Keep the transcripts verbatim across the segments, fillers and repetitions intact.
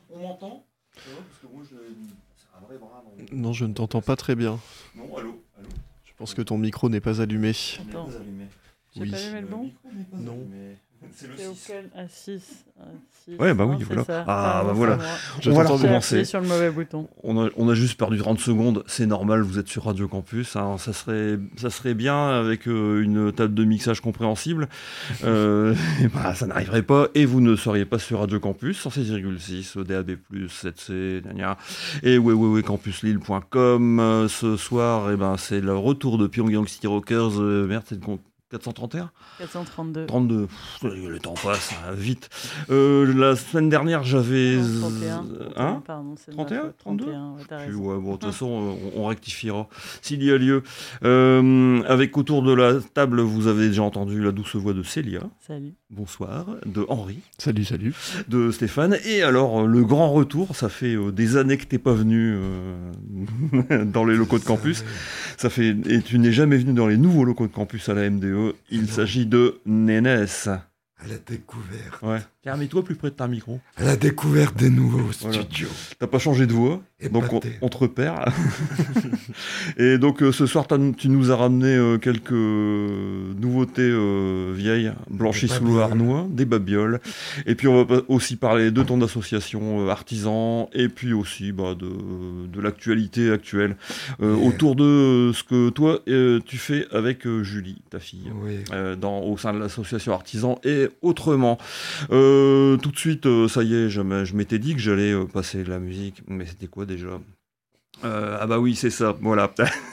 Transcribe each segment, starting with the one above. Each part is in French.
On m'entend ? Ça va, parce que moi, je... c'est un vrai bras. Donc... Non, je ne t'entends pas très bien. Non, allô, allô. Je pense que ton micro n'est pas allumé. On n'est pas allumé. J'ai Oui. pas allumé le bon ? Le micro n'est pas Non. allumé. C'est le C'est six. auquel Ah, six. Ah, six. Ouais, bah Non, oui, c'est voilà. ça. Ah, Pardon, bah c'est voilà. moi. Je On va t'entends la J'ai recommencer. appuyé sur le mauvais bouton. On a, on a juste perdu trente secondes, c'est normal, vous êtes sur Radio Campus, hein, ça, serait, ça serait bien avec euh, une table de mixage compréhensible, euh, et bah, ça n'arriverait pas, et vous ne seriez pas sur Radio Campus, cent six virgule six, D A B plus, sept C, gna gna, et ouais, ouais, ouais, campus lille point com, euh, ce soir, eh ben, c'est le retour de Pyongyang City Rockers, euh, merde, c'est le con- quatre cent trente et un quatre cent trente-deux. trente-deux, Pff, le temps passe hein, vite. Euh, la semaine dernière, j'avais... Non, trente et un. Hein Pardon, c'est de trente et un, ma faute. trente-deux trente et un, ouais, t'as Puis, raison. ouais, bon, de toute façon, on, on rectifiera s'il y a lieu. Euh, avec autour de la table, vous avez déjà entendu la douce voix de Célia. Salut. Bonsoir. De Henri. Salut, salut. De Stéphane. Et alors, le grand retour, ça fait euh, des années que t'es pas venu euh, dans les locaux de campus. Ça fait, et tu n'es jamais venu dans les nouveaux locaux de campus à la M D E. Il Non. s'agit de Nénès. À la découverte. Ouais. Tiens, mets-toi plus près de ta micro. À la découverte des nouveaux Voilà. studios. T'as pas changé de voix, donc on, Épaté. on te repère. Et donc euh, ce soir, t'as- tu nous as ramené euh, quelques euh, nouveautés euh, vieilles, blanchies Des sous le babioles. harnois, des babioles. Et puis on va pas- aussi parler de ton association euh, artisan, et puis aussi bah, de, de l'actualité actuelle, euh, Yeah. autour de euh, ce que toi euh, tu fais avec euh, Julie, ta fille. Oui. Euh, dans, au sein de l'association artisan et autrement. Euh, tout de suite, euh, ça y est, je, me- je m'étais dit que j'allais euh, passer de la musique, mais c'était quoi déjà Euh, Ah bah oui, c'est ça, voilà.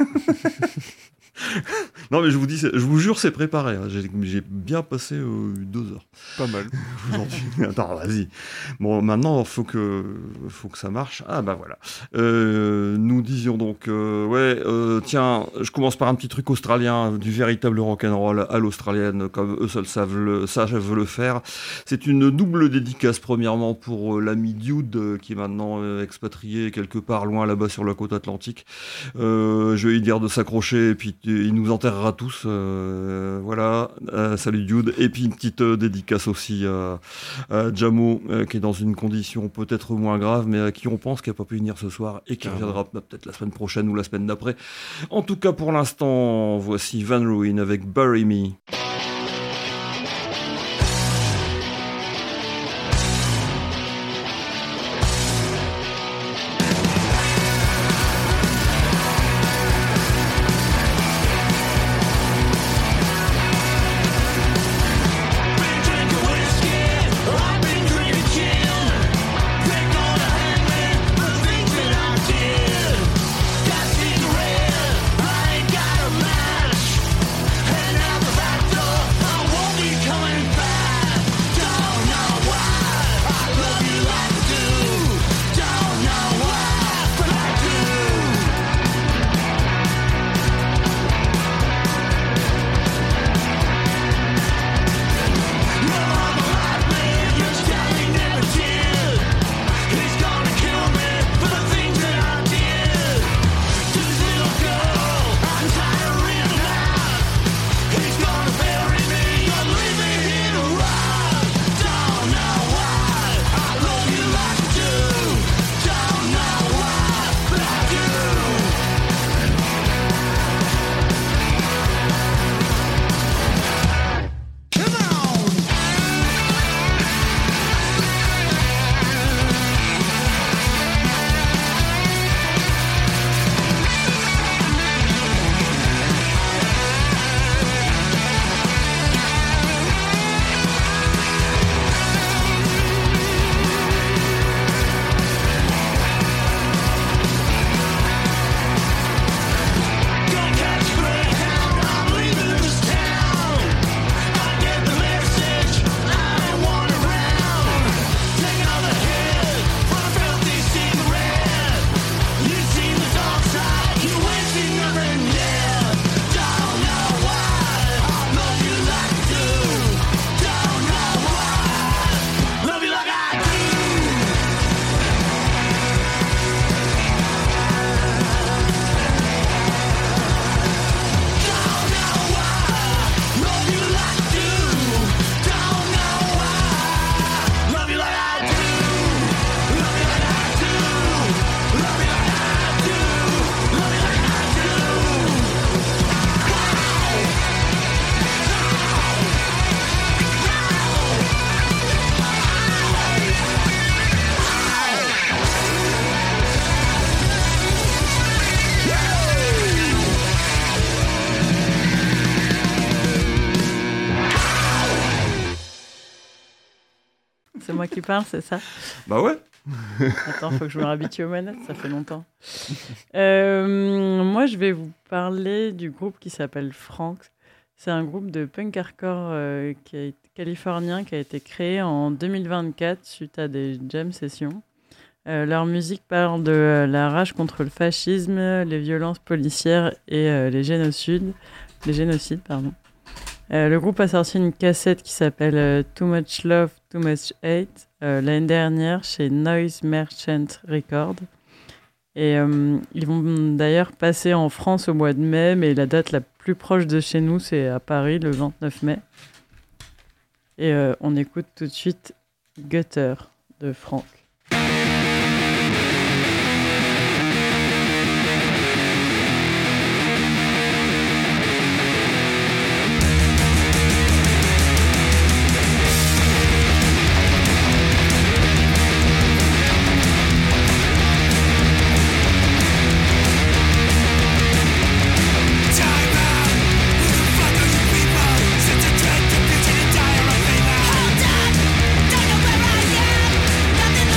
Non mais je vous dis, c'est- je vous jure, c'est préparé. hein. J'ai, j'ai bien passé euh, deux heures Pas mal. aujourd'hui. Attends, vas-y. Bon, maintenant, faut que, faut que ça marche. Ah bah voilà. Euh, nous disions donc, euh, ouais, euh, tiens, je commence par un petit truc australien, du véritable rock'n'roll à l'australienne, comme eux seuls savent le, savent le faire. C'est une double dédicace, premièrement pour euh, l'ami Dude, euh, qui est maintenant euh, expatrié quelque part loin là-bas sur la côte atlantique. Euh, je vais lui dire de s'accrocher, et puis euh, il nous enterrera tous. Euh, voilà, Euh, salut Dude. Et puis une petite euh, dédicace aussi à, à Jamo, euh, qui est dans une condition peut-être moins grave, mais à qui on pense qu'il n'a pas pu venir ce soir et qui Carrément. reviendra bah, peut-être la semaine prochaine ou la semaine d'après. En tout cas, pour l'instant, voici Van Ruin avec Bury Me. Got cigarette, I ain't got a match, and I'm about to moi qui parle, c'est ça? Bah ouais. Attends, faut que je me réhabitue aux manettes, ça fait longtemps. Euh, moi, je vais vous parler du groupe qui s'appelle Frank. C'est un groupe de punk hardcore euh, qui a, californien qui a été créé en deux mille vingt-quatre suite à des jam sessions. Euh, leur musique parle de euh, la rage contre le fascisme, les violences policières et euh, les génocides. Les génocides, pardon. Euh, le groupe a sorti une cassette qui s'appelle euh, Too Much Love, Too Much Hate euh, l'année dernière chez Noise Merchant Records. Et euh, ils vont d'ailleurs passer en France au mois de mai, mais la date la plus proche de chez nous, c'est à Paris, le vingt-neuf mai. Et euh, on écoute tout de suite Gutter de Frank. Hold on, don't know where I am. Nothing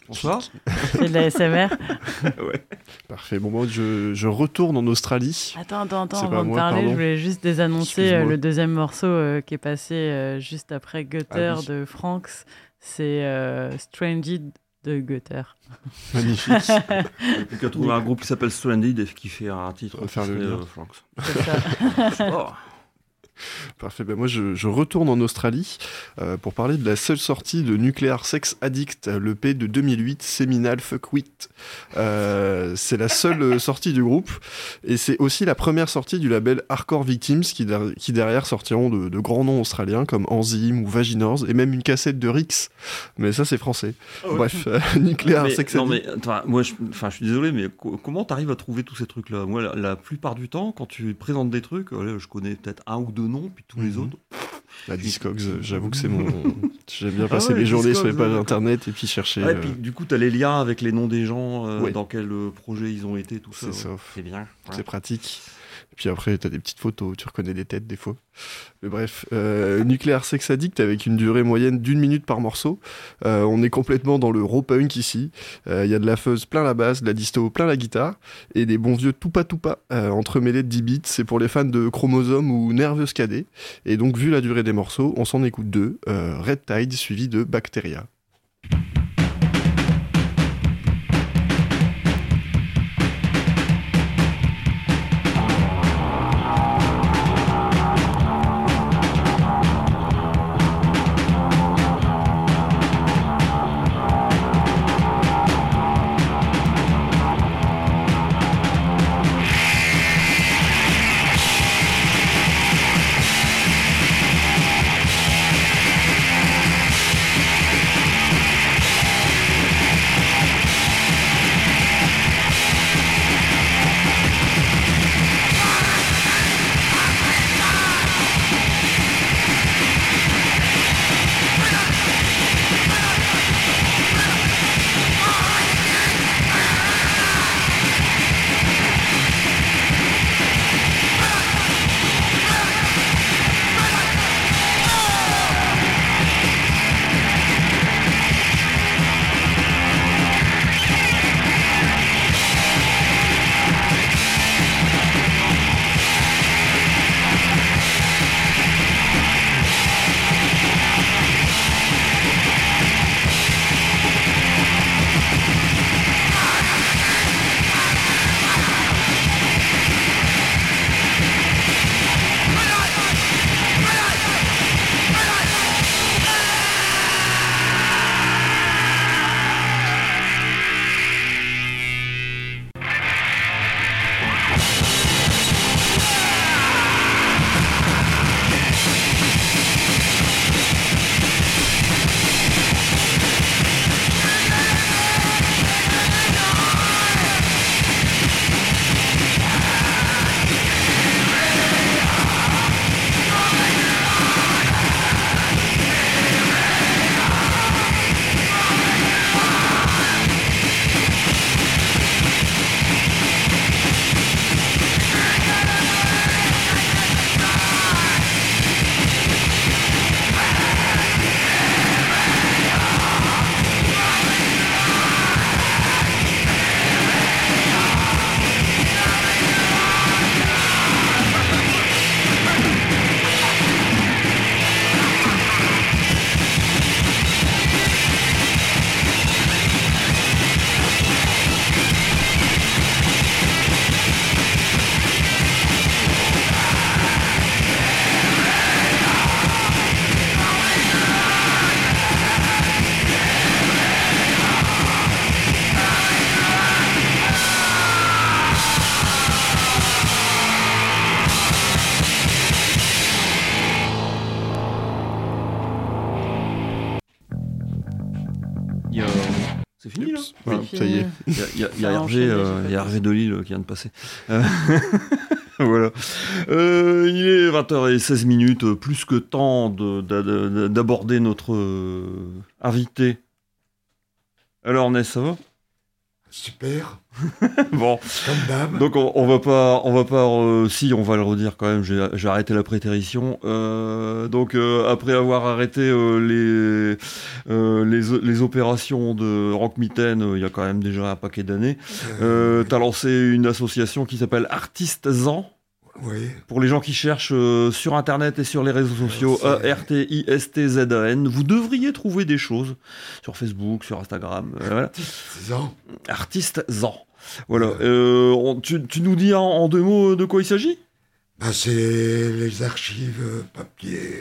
Bonsoir. C'est de la S M R. Ouais. Parfait. Bon, moi, je, je retourne en Australie. Attends, attends, attends, C'est pas avant de moi, parler, pardon. je voulais juste désannoncer euh, Excuse-moi. le deuxième morceau euh, qui est passé euh, juste après Gutter Ah oui. de Franks. C'est euh, Stranded de Gutter. Magnifique. Tu as trouvé un groupe qui s'appelle Stranded et qui fait un titre. On va faire le qui lien. fait, euh, Franks. C'est ça. Oh. Parfait. Ben moi, je, je retourne en Australie euh, pour parler de la seule sortie de Nuclear Sex Addict, l'E P de deux mille huit, Seminal Fuck With. Euh, c'est la seule euh, sortie du groupe et c'est aussi la première sortie du label Hardcore Victims qui, der- qui derrière sortiront de, de grands noms australiens comme Enzyme ou Vaginors et même une cassette de Rix. Mais ça, c'est français. Bref, euh, Nuclear Mais- Sex non Addict. mais attends, moi je, enfin je suis désolé mais co- comment t'arrives à trouver tous ces trucs là? Moi la, la plupart du temps quand tu présentes des trucs, euh, je connais peut-être un ou deux noms puis tous les Mhm. autres. La Discogs, euh, j'avoue que c'est mon. J'aime bien Ah passer ouais, mes journées sur les Discogs, pages ouais. internet et puis chercher. Ouais, euh, puis du coup t'as les liens avec les noms des gens, euh, Ouais. dans quel euh, projet ils ont été, tout ça. C'est ouais. ça. C'est bien. C'est pratique. Et puis après, t'as des petites photos, tu reconnais des têtes des fois. Mais bref, euh, Nuclear Sex Addict avec une durée moyenne d'une minute par morceau. Euh, on est complètement dans le raw punk ici. Il euh, y a de la fuzz plein la basse, de la disto plein la guitare, et des bons vieux toupa toupa euh, entremêlés de dix beats. C'est pour les fans de Chromosome ou Nervous Cadet. Et donc, vu la durée des morceaux, on s'en écoute deux. Euh, Red Tide suivi de Bacteria. Il y a- C'est fini là. Oups. Voilà, C'est ça y est. fini. Il y a, il y a- il y Ça a a Hervé, enchaîné, euh, j'ai pas il y a vu. Hervé de Lille qui vient de passer. Euh, voilà. Euh, il est vingt heures seize minutes, euh, plus que temps de- d'a- d'a- d'aborder notre euh, invité. Alors Ness, ça va? Super, Bon, comme d'hab. donc on, on va pas, on va pas, euh, si on va le redire quand même. J'ai, j'ai arrêté la prétérition. Euh, donc euh, après avoir arrêté euh, les, euh, les les opérations de Rock Mitaine, euh, il y a quand même déjà un paquet d'années. Euh, t'as lancé une association qui s'appelle Artistes En. Oui, Pour les gens qui cherchent euh, sur Internet et sur les réseaux sociaux, Alors, c'est- A R T I S T Z A N, vous devriez trouver des choses sur Facebook, sur Instagram. euh, voilà. six ans. Artistes En. Voilà. Euh, on- tu, tu nous dis en, en deux mots de quoi il s'agit ? Bah, c'est les archives euh, papier.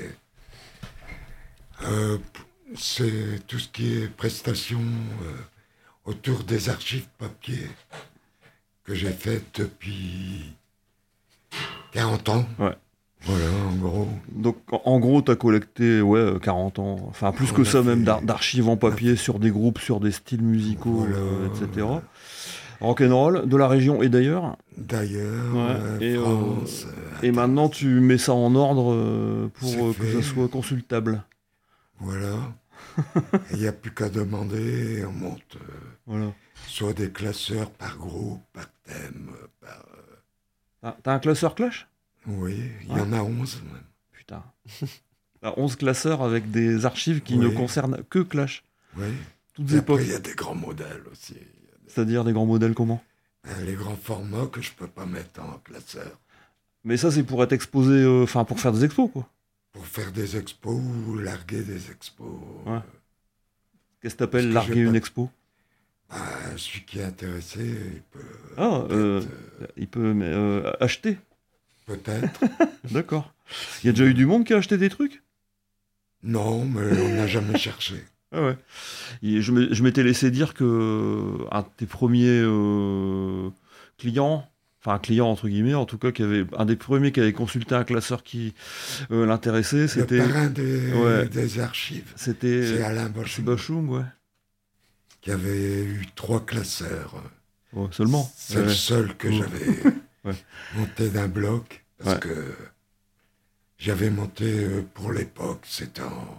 Euh, p- c'est tout ce qui est prestations euh, autour des archives papier que j'ai faites depuis quarante ans. Ouais. Voilà, en gros. Donc, en, en gros, tu as collecté ouais, euh, quarante ans, enfin plus On que a ça même, fait- d'ar- d'archives en papier sur des groupes, sur des styles musicaux, Voilà. euh, et cetera. Rock'n'roll, de la région et d'ailleurs. D'ailleurs, Ouais, euh, et, euh, France. euh, Et maintenant, tu mets ça en ordre euh, pour C'est euh, que fait. ça soit consultable. Voilà. Il n'y a plus qu'à demander, et on monte euh, Voilà. soit des classeurs par groupe, par thème, euh, par... euh, T'as, t'as un classeur Clash ? oui, il y Ouais. en a onze même. Putain. T'as onze classeurs avec des archives qui ne Oui. concernent que Clash. Oui. Toutes Et époques. après, il y a des grands modèles aussi. C'est-à-dire des grands modèles comment ? Euh, Les grands formats que je peux pas mettre en classeur. Mais ça, c'est pour être exposé, euh, enfin pour faire des expos, quoi. Pour faire des expos ou larguer des expos. Ouais. Qu'est-ce que t'appelles Parce que larguer j'ai une pas- expo ? Bah, celui qui est intéressé, il peut Ah, euh, peut-être, euh, il peut mais, euh, acheter. peut-être. D'accord. Il y a déjà eu du monde qui a acheté des trucs ? Non, mais on n'a jamais cherché. Ah ouais. Et je me- je m'étais laissé dire que un de tes premiers euh, clients, enfin un client entre guillemets, en tout cas, qui avait un des premiers qui avait consulté un classeur qui euh, l'intéressait, c'était Le parrain des, Ouais. des archives, c'est c'était Alain c'est Bosch, Bachung, ouais. qui avait eu trois classeurs. Ouais, seulement. C'est Ouais, le ouais. seul que Ouais. j'avais Ouais. monté d'un bloc, parce Ouais. que j'avais monté euh, pour l'époque, c'était en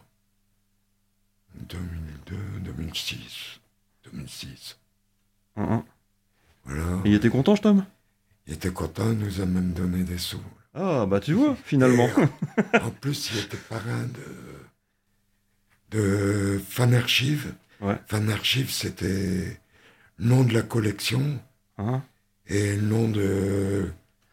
deux mille deux, deux mille six. deux mille six. Hum, hum. Voilà. Et il était content, ce Tom ? Il était content, il nous a même donné des sous. Ah bah tu vois, finalement. Et en, en plus, il était parrain de, de Fan Archive. Ouais. Fan Archive, c'était le nom de la collection Hein ? et le nom de,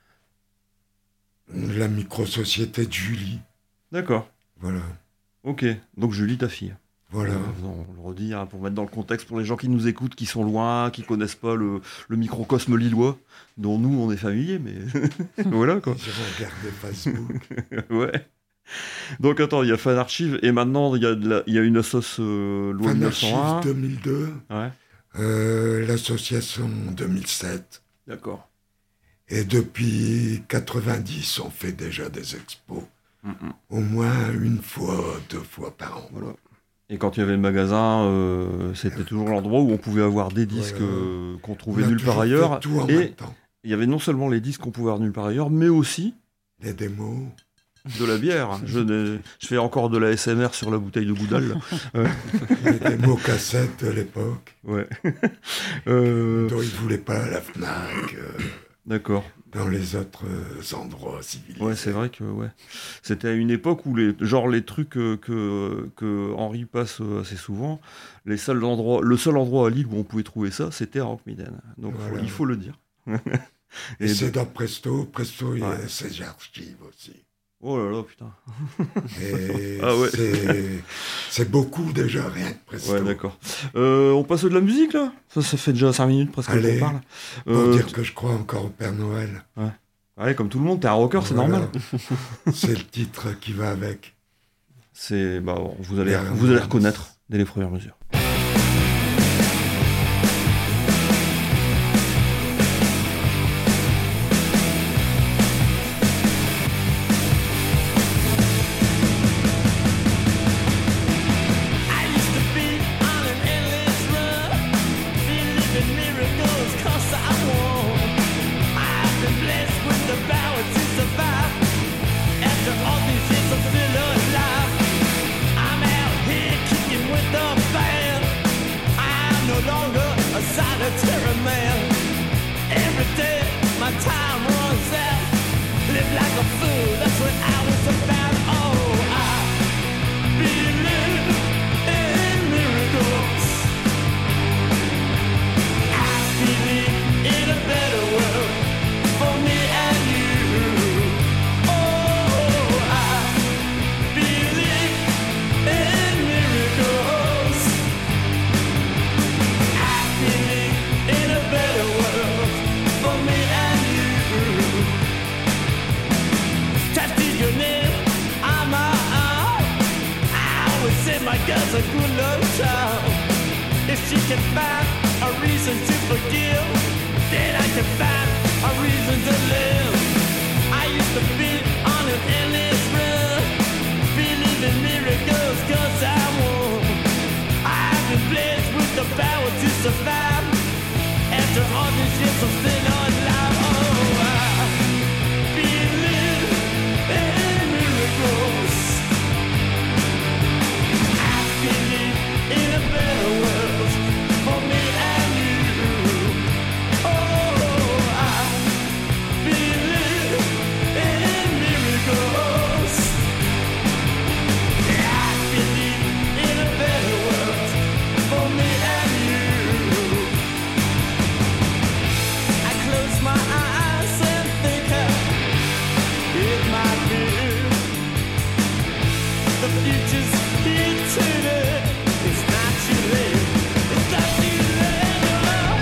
de la micro-société de Julie. D'accord. Voilà. Ok. Donc Julie, ta fille. Voilà. Euh, on le redit hein, pour mettre dans le contexte pour les gens qui nous écoutent, qui sont loin, qui connaissent pas le, le microcosme lillois, dont nous on est familiers, mais voilà quoi. J'ai regardé Facebook. Ouais. Donc attends, il y a Fan Archive et maintenant il y a, de la- il y a une assoce euh, loi Fan mille neuf cent un. Archive deux mille deux, Ouais. euh, l'association deux mille sept. D'accord. Et depuis quatre-vingt-dix, on fait déjà des expos. Mm, mm. Au moins une fois, deux fois par an. Voilà. Et quand il y avait le magasin, euh, c'était toujours l'endroit où on pouvait avoir des disques Voilà. euh, qu'on On trouvait a nulle toujours part fait ailleurs. tout en Et même temps. il y avait non seulement les disques qu'on pouvait avoir nulle part ailleurs, mais aussi Les démos. de la bière. Je, n'ai- je fais encore de la S M R sur la bouteille de Goudal. là. Les démos cassettes de l'époque. Ouais. Euh, dont ils ne voulaient pas à la FNAC, euh, D'accord. dans les autres euh, endroits civilisés. Ouais, c'est vrai que ouais. C'était à une époque où les genre les trucs euh, que que Henri passe euh, assez souvent, les seuls endroits, le seul endroit à Lille où on pouvait trouver ça, c'était à Rockmiden. Donc faut- Voilà. il faut le dire. Et, Et c'est de- dans Presto. Presto, il y a Ouais. ses archives aussi. Oh là là, putain. Et Ah ouais. c'est, c'est beaucoup déjà, rien que Presto. Ouais, d'accord. Euh, on passe de la musique là. Ça, ça fait déjà cinq minutes presque Allez. qu'on parle. Pour Euh, dire que je crois encore au Père Noël. Allez, comme tout le monde, t'es un rocker, c'est Voilà. normal. C'est le titre qui va avec. C'est bah bon, vous allez Bien, vous allez bien. reconnaître dès les premières mesures. I used to be on an endless run, believing miracles 'cause I won. I've been blessed with the power to survive. After all these years, I'm still alive. I'm out here kicking with the fire. time runs out. Live like a fool, that's what I was about. Oh, I believe in miracles. I believe in a better world for me and you. Oh, I believe in miracles. I believe in a better world for me and you. Tattoo your name on my arm. I always say my girl's a good love child. If she can find a reason to forgive, then I can find a reason to live. I used to be on an endless run, believe in miracles cause I won. I've been blessed with the power to survive. After all these years I'm still alive. Oh, I believe in miracles. I believe in a better world for me and you. Oh, I believe in miracles. I believe in a better world for me and you. I close my eyes and think how it might be. The future's here today. It's not too late. It's not too late. No.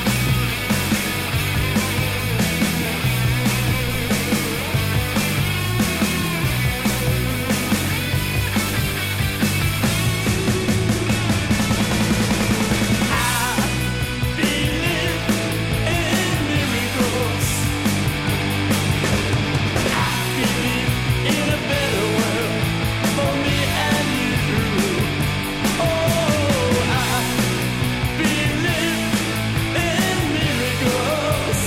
I believe in miracles. I believe in a better world for me and you. Oh, I believe in miracles.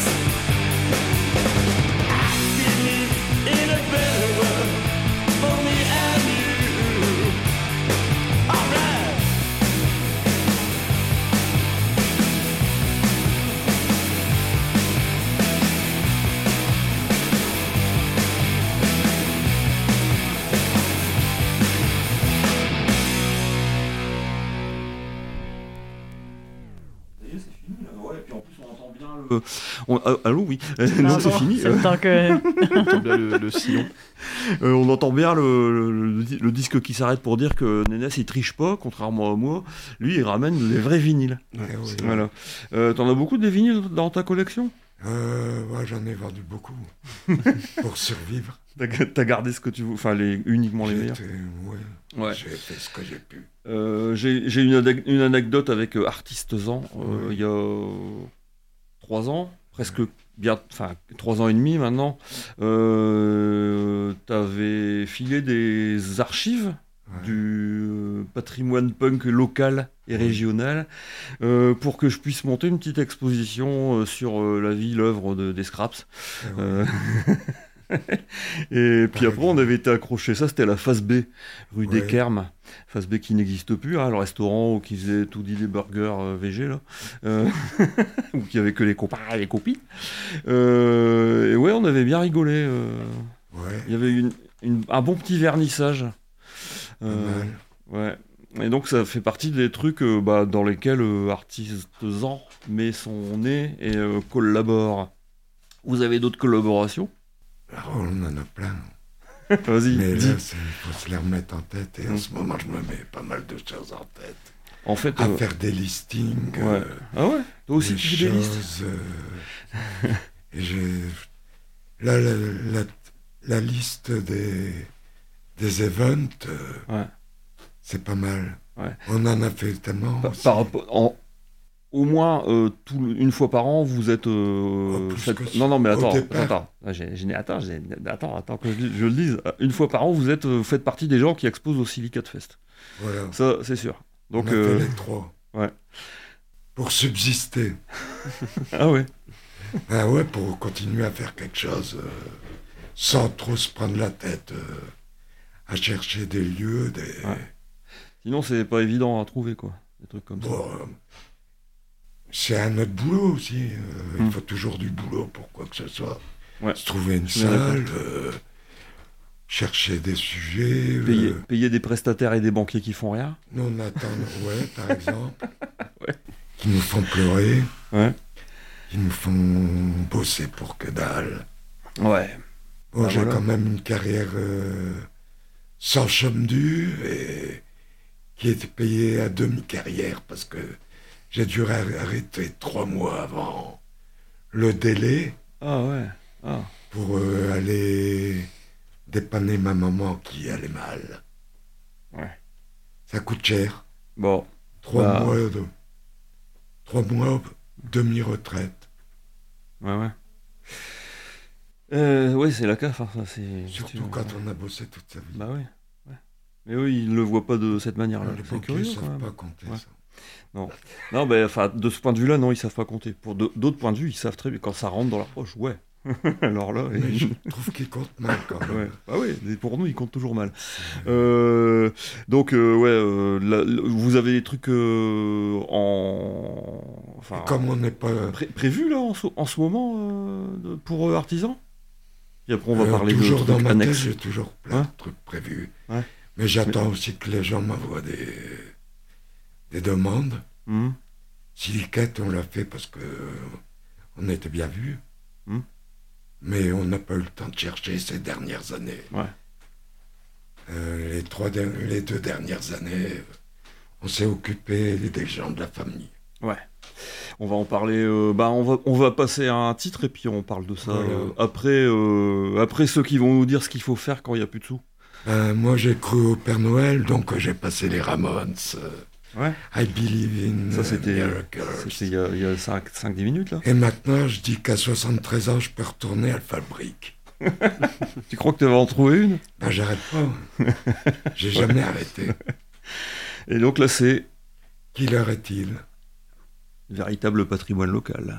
I believe in a better world for me and you. All right. Ça y est, c'est fini là. Ouais, et puis en plus on entend bien le. On... ah, allô, oui. non, c'est Pardon, fini. C'est le temps que. On entend bien le, le sillon. Euh, on entend bien le, le, le, le disque qui s'arrête pour dire que Nénès il triche pas, contrairement à moi. Lui il ramène les vrais vinyles. Eh oui. Voilà. Euh, T'en as beaucoup des vinyles dans ta collection? Euh, ouais, j'en ai vendu beaucoup pour survivre. T'as t'as gardé ce que tu veux, enfin les, uniquement les meilleurs. J'étais- ouais, Ouais. J'ai fait ce que j'ai pu. Euh, J'ai j'ai une, ane- une anecdote avec euh, Artistes-en, euh, Ouais. il y a trois ans, presque bien, enfin trois ans et demi maintenant. Euh, T'avais filé des archives Ouais. du euh, patrimoine punk local et régional euh, pour que je puisse monter une petite exposition euh, sur euh, la vie, l'œuvre de, des Scraps. Eh ouais. Euh, et puis après, on avait été accroché. Ça, c'était la face B, rue des Ouais. Kermes. Face B qui n'existe plus, hein, le restaurant qui faisait tout dit des burgers euh, V G, là. Euh, ou qui avait que les copains et les copines. Euh, et ouais, on avait bien rigolé. euh. Ouais, Il y avait une, une- un bon petit vernissage. pas Euh, mal. ouais. Et donc, ça fait partie des trucs euh, bah, dans lesquels euh, Artistes-en met son nez et euh, collabore. Vous avez d'autres collaborations? Alors, on en a plein. Vas-y, Mais dis. là, il faut se les remettre en tête. Et en ce moment, je me mets pas mal de choses en tête. En fait, À euh, faire des listings. ouais. euh, Ah ouais? Toi aussi, des tu fais des listes? choses, euh, et j'ai. Là, la, la, la liste des, des events, euh, Ouais. c'est pas mal. Ouais. On en a fait tellement. Par, aussi. par rapport- en- au moins euh, tout le- une fois par an, vous êtes. euh, Oh, plus faites- que ça. Non, non, mais Au attends, départ. attends, attends, Ah, j'ai- j'ai- attends, j'ai- attends, attends, que je, je le dise. Une fois par an, vous êtes, euh, faites partie des gens qui exposent au Silicate Fest. Voilà. Ça, c'est sûr. Donc, on a euh, fait les trois. ouais. Pour subsister. ah ouais. Ah ouais, pour continuer à faire quelque chose euh, sans trop se prendre la tête euh, à chercher des lieux, des. Ouais. Sinon, c'est pas évident à trouver, quoi. Des trucs comme ça. Bon, euh, c'est un autre boulot aussi. Euh, Mm. Il faut toujours du boulot pour quoi que ce soit. Ouais. Se trouver une Je suis bien salle, euh, chercher des sujets. euh, Payer, payer des prestataires et des banquiers qui font rien. Nous, on attend, ouais, par exemple. Ouais. Qui nous font pleurer. Ouais. Qui nous font bosser pour que dalle. Ouais. Bon, Ah, j'ai voilà. quand même une carrière euh, sans chôme dû et qui était payée à demi-carrière parce que j'ai dû ar- arrêter trois mois avant le délai Ah ouais. Ah. pour euh, aller dépanner ma maman qui allait mal. Ouais. Ça coûte cher. Bon. Trois Bah. mois de... Trois mois demi-retraite. Ouais, ouais. Euh, ouais, c'est la C A F. Hein, ça, c'est... Surtout quand on a bossé toute sa vie. Bah oui. Ouais. Mais eux, ils le voient pas de cette manière-là. les C'est banquiers curieux, ne quand savent même. pas compter Ouais. ça. Non, ben, enfin, de ce point de vue-là, non, ils savent pas compter. Pour de- d'autres points de vue, ils savent très bien. Quand ça rentre dans leur poche, ouais. Alors là, Mais ils- je trouve qu'ils comptent mal quand même. ouais. Bah oui, mais pour nous, ils comptent toujours mal. Euh, donc, euh, ouais, euh, là, là, vous avez des trucs euh, en. Enfin, Et comme on n'est pas... pré- prévus là en ce, en ce moment euh, de- pour euh, artisans. Et après, on va Euh, parler de toujours dans trucs ma tête, annexes. j'ai toujours plein Ouais. de trucs prévus. Ouais. Mais j'attends aussi que les gens m'envoient des, des demandes. Mhm. Silicate, on l'a fait parce que on était bien vus. Mhm. Mais on n'a pas eu le temps de chercher ces dernières années. Ouais. Euh, les, trois der- les deux dernières années, on s'est occupé des gens de la famille. Ouais. On va en parler. euh, bah, on va, on va passer à un titre et puis on parle de ça Voilà. euh, après. euh, après ceux qui vont nous dire ce qu'il faut faire quand il y a plus de sous. Ben, moi, j'ai cru au Père Noël, donc euh, j'ai passé les Ramones. euh, Ouais. I believe in Ça, euh, c'était miracles. c'était il y a, il y a cinq dix minutes là. Et maintenant, je dis qu'à soixante-treize ans, je peux retourner à la fabrique. Tu crois que tu vas en trouver une? Ben, j'arrête pas. J'ai jamais arrêté. Et donc là, c'est Quelle heure est-il? véritable patrimoine local.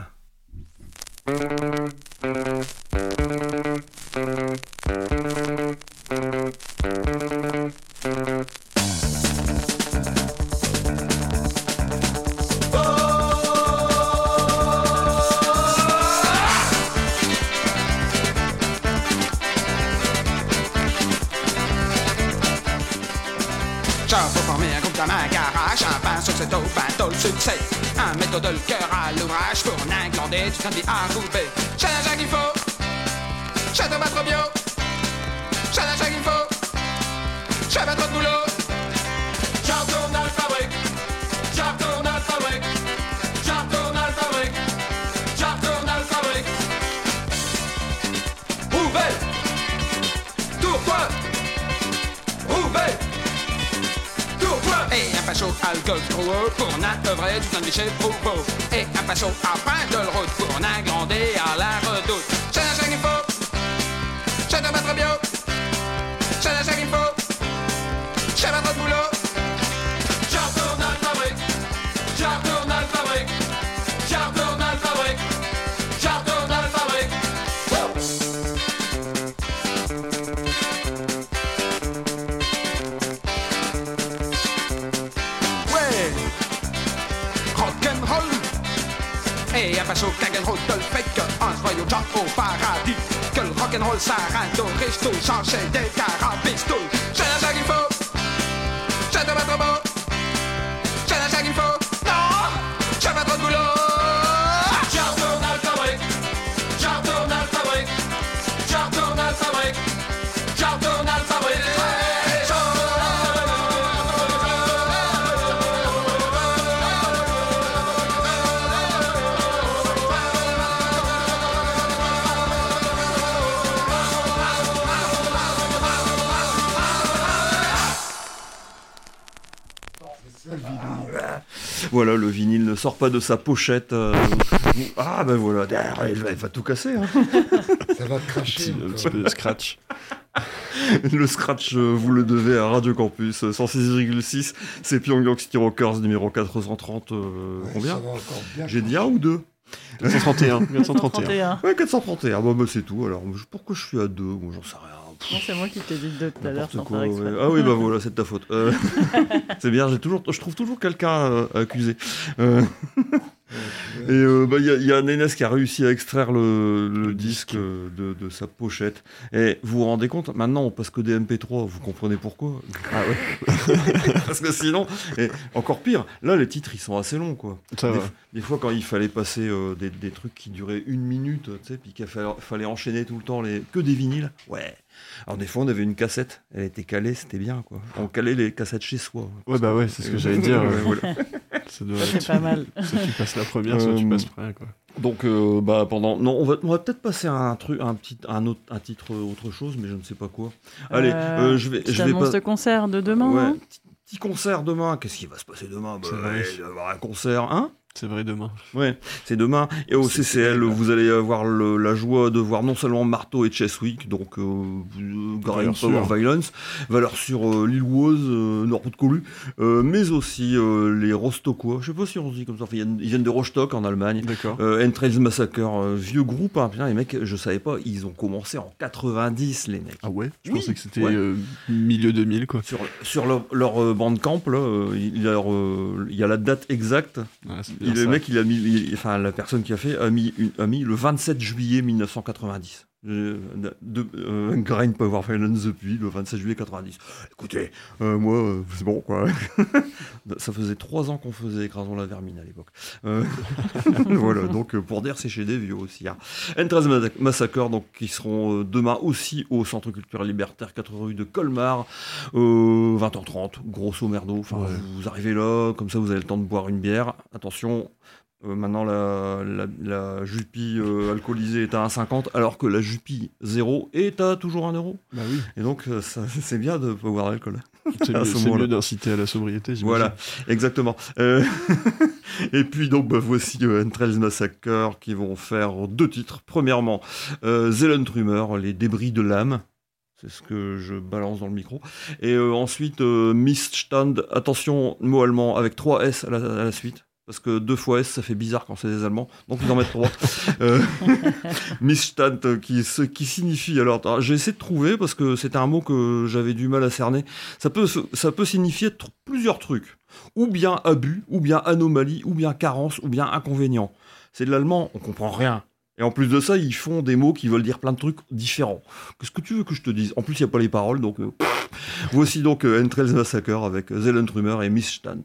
Ça faut former un groupe dans ma garage, un pain sur cette eau, bateau le succès. Un méthode de le cœur à l'ouvrage pour un glandé, du samedi à couper. J'ai l'achat qu'il faut, j'ai de trop bio. J'ai l'achat qu'il faut, j'ai pas trop de boulot. J'en retourne à la fabrique, j'en retourne à la fabrique, j'en retourne à la fabrique, j'en retourne à la fabrique. Roubaix, tourne-toi, Roubaix. Et un pacho alcool trop haut pour un œuvre du sandwich et propos. Et un pacho à pain de route pour un glandé à la redoute. J'ai l'achat qu'il faut, j'ai de mettre bio. J'ai l'achat qu'il faut, j'ai pas trop de boulot. J'en retourne à la fabrique, j'en retourne à la fabrique, j'en retourne à la fabrique, j'en retourne à la fabrique. Ouais, rock'n'roll. Et un pacho rock'n'roll te le fait qu'un joyau Jean au paradis. Que le rock'n'roll s'arrête au resto, s'enchaîne des carabistouilles. J'ai l'achat qu'il faut, j'ai de pas trop beau. J'ai l'achat qu'il faut, non, j'ai pas trop de boulot. J'en retourne à la fabrique, j'en retourne à la fabrique, j'en retourne à la fabrique, j'en retourne à la fabrique. Voilà, le vinyle ne sort pas de sa pochette. euh, Ah ben voilà, derrière, il va, il va tout casser. Hein. Ça va cracher. Un encore. petit peu de scratch. Le scratch, euh, vous le devez à Radio Campus euh, cent six virgule six. C'est Pyongyang City Rockers numéro quatre cent trente. euh, Ouais, combien ça va encore bien J'ai dit un ou deux? quatre cent trente et un. quatre cent trente et un. trente et un. Ouais, quatre cent trente et un. Bon, bah, c'est tout. Alors, je- pourquoi je suis à deux? Moi, j'en sais rien. Pff, Non, c'est moi qui t'ai dit deux tout à l'heure n'importe sans quoi, faire ouais. exprès. Ah oui, bah voilà, c'est de ta faute. Euh, c'est bien, j'ai toujours, je trouve toujours quelqu'un euh, à accuser. Euh, Et il euh, bah, y, y a Nénès qui a réussi à extraire le, le, le disque de, de sa pochette. Et vous vous rendez compte, maintenant on passe que des M P trois, vous comprenez pourquoi? Ah ouais. Parce que sinon, et encore pire, là les titres ils sont assez longs quoi. Ça des, va. des fois quand il fallait passer euh, des, des trucs qui duraient une minute, tu sais, puis qu'il fallait, fallait enchaîner tout le temps les, que des vinyles, ouais. Alors des fois on avait une cassette, elle était calée, c'était bien quoi. On calait les cassettes chez soi. Ouais bah ouais, c'est ce que j'allais dire. Ouais, voilà. Ça doit C'est être... pas mal. Soit tu passes la première, soit tu Euh, passes rien quoi. Donc euh, bah pendant non on va on va peut-être passer à un truc un petit un autre un titre autre chose mais je ne sais pas quoi. Allez Euh, euh, je vais Petite je vais annonce pas de concert de demain. ouais hein petit, petit concert demain. Qu'est-ce qui va se passer demain? Bah, C'est vrai. il va y avoir un concert hein. C'est vrai demain. Ouais, c'est demain. Et au C'est- C C L, vous allez avoir le- la joie de voir non seulement Marteau et Cheswick, donc euh, euh, Grand Valeur Power sûre. Violence, valeur sur euh, Lil Woz, euh, Norwood Colu, euh, mais aussi euh, les Rostokois. Je sais pas si on se dit comme ça. Enfin, ils viennent- ils viennent de Rostock en Allemagne. D'accord. Euh, Entrails Massacre, euh, vieux groupe. Hein. Putain, les mecs, je savais pas, ils ont commencé en quatre-vingt-dix, les mecs. Ah ouais. Je Oui. pensais que c'était Ouais. euh, milieu deux mille quoi. Sur, sur leur, leur euh, bandcamp, là, euh, il, y a leur, euh, il y a la date exacte. Ouais, c'est bien Et le ça. mec, il a mis, il- enfin la personne qui a fait a mis, une- a mis le vingt-sept juillet mille neuf cent quatre-vingt-dix. Euh, de euh, Grind Power Violence depuis le vingt-sept juillet quatre-vingt-dix. Écoutez, euh, moi, euh, c'est bon quoi. Ça faisait trois ans qu'on faisait Écrasons la vermine à l'époque. Euh, voilà, donc euh, pour dire, c'est chez des vieux aussi. Hein. Entrails Massacre- Massacre, donc qui seront euh, demain aussi au Centre culturel libertaire, quatre rue de Colmar, euh, vingt heures trente, grosso merdo. Enfin, Ouais. vous arrivez là, comme ça, vous avez le temps de boire une bière. Attention. Euh, maintenant, la, la, la Jupy euh, alcoolisée est à un virgule cinquante, alors que la Jupy zéro est à toujours un euro. Bah oui. Et donc, euh, ça- c'est bien de pas boire d'alcool. C'est À mieux, ce c'est moment-là. mieux d'inciter à la sobriété. j'imagine. Voilà, exactement. Euh, et puis, donc, bah, voici euh, Entrails Massacre qui vont faire deux titres. Premièrement, euh, Seelentrümmer, les débris de l'âme. C'est ce que je balance dans le micro. Et euh, ensuite, euh, Missstand, attention, mot allemand, avec trois S à la, à la suite. Parce que deux fois S, ça fait bizarre quand c'est des Allemands. Donc ils en mettent trois. euh, Missstand, qui, ce qui signifie... Alors, alors, j'ai essayé de trouver, parce que c'était un mot que j'avais du mal à cerner. Ça peut, se- ça peut signifier tr- plusieurs trucs. Ou bien abus, ou bien anomalie, ou bien carence, ou bien inconvénient. C'est de l'allemand, on comprend rien. Et en plus de ça, ils font des mots qui veulent dire plein de trucs différents. Qu'est-ce que tu veux que je te dise? En plus, il n'y a pas les paroles, donc... euh, pff. Voici donc euh, Entrails Massacre avec Seelentrümmer et Missstand.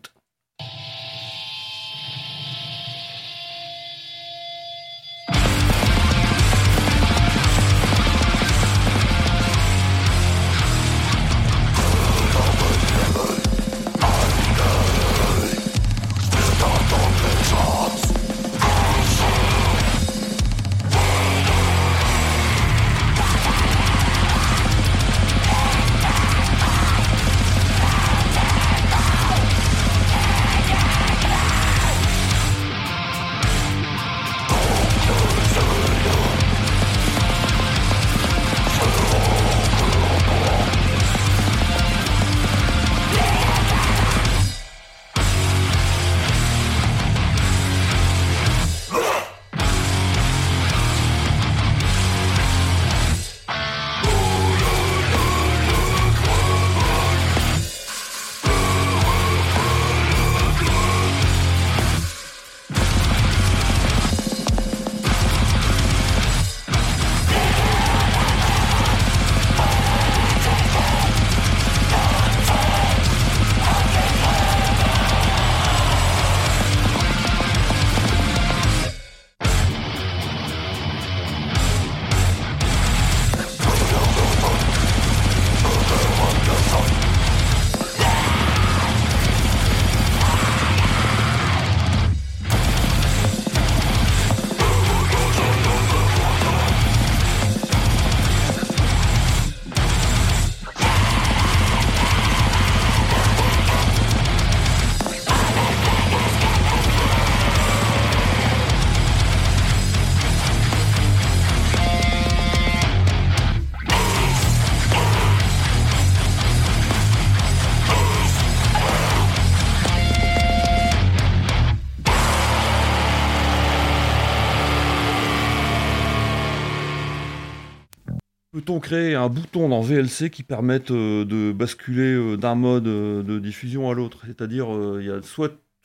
Peut-on créer un bouton dans V L C qui permette euh, de basculer euh, d'un mode euh, de diffusion à l'autre? C'est-à-dire, euh, il y a soit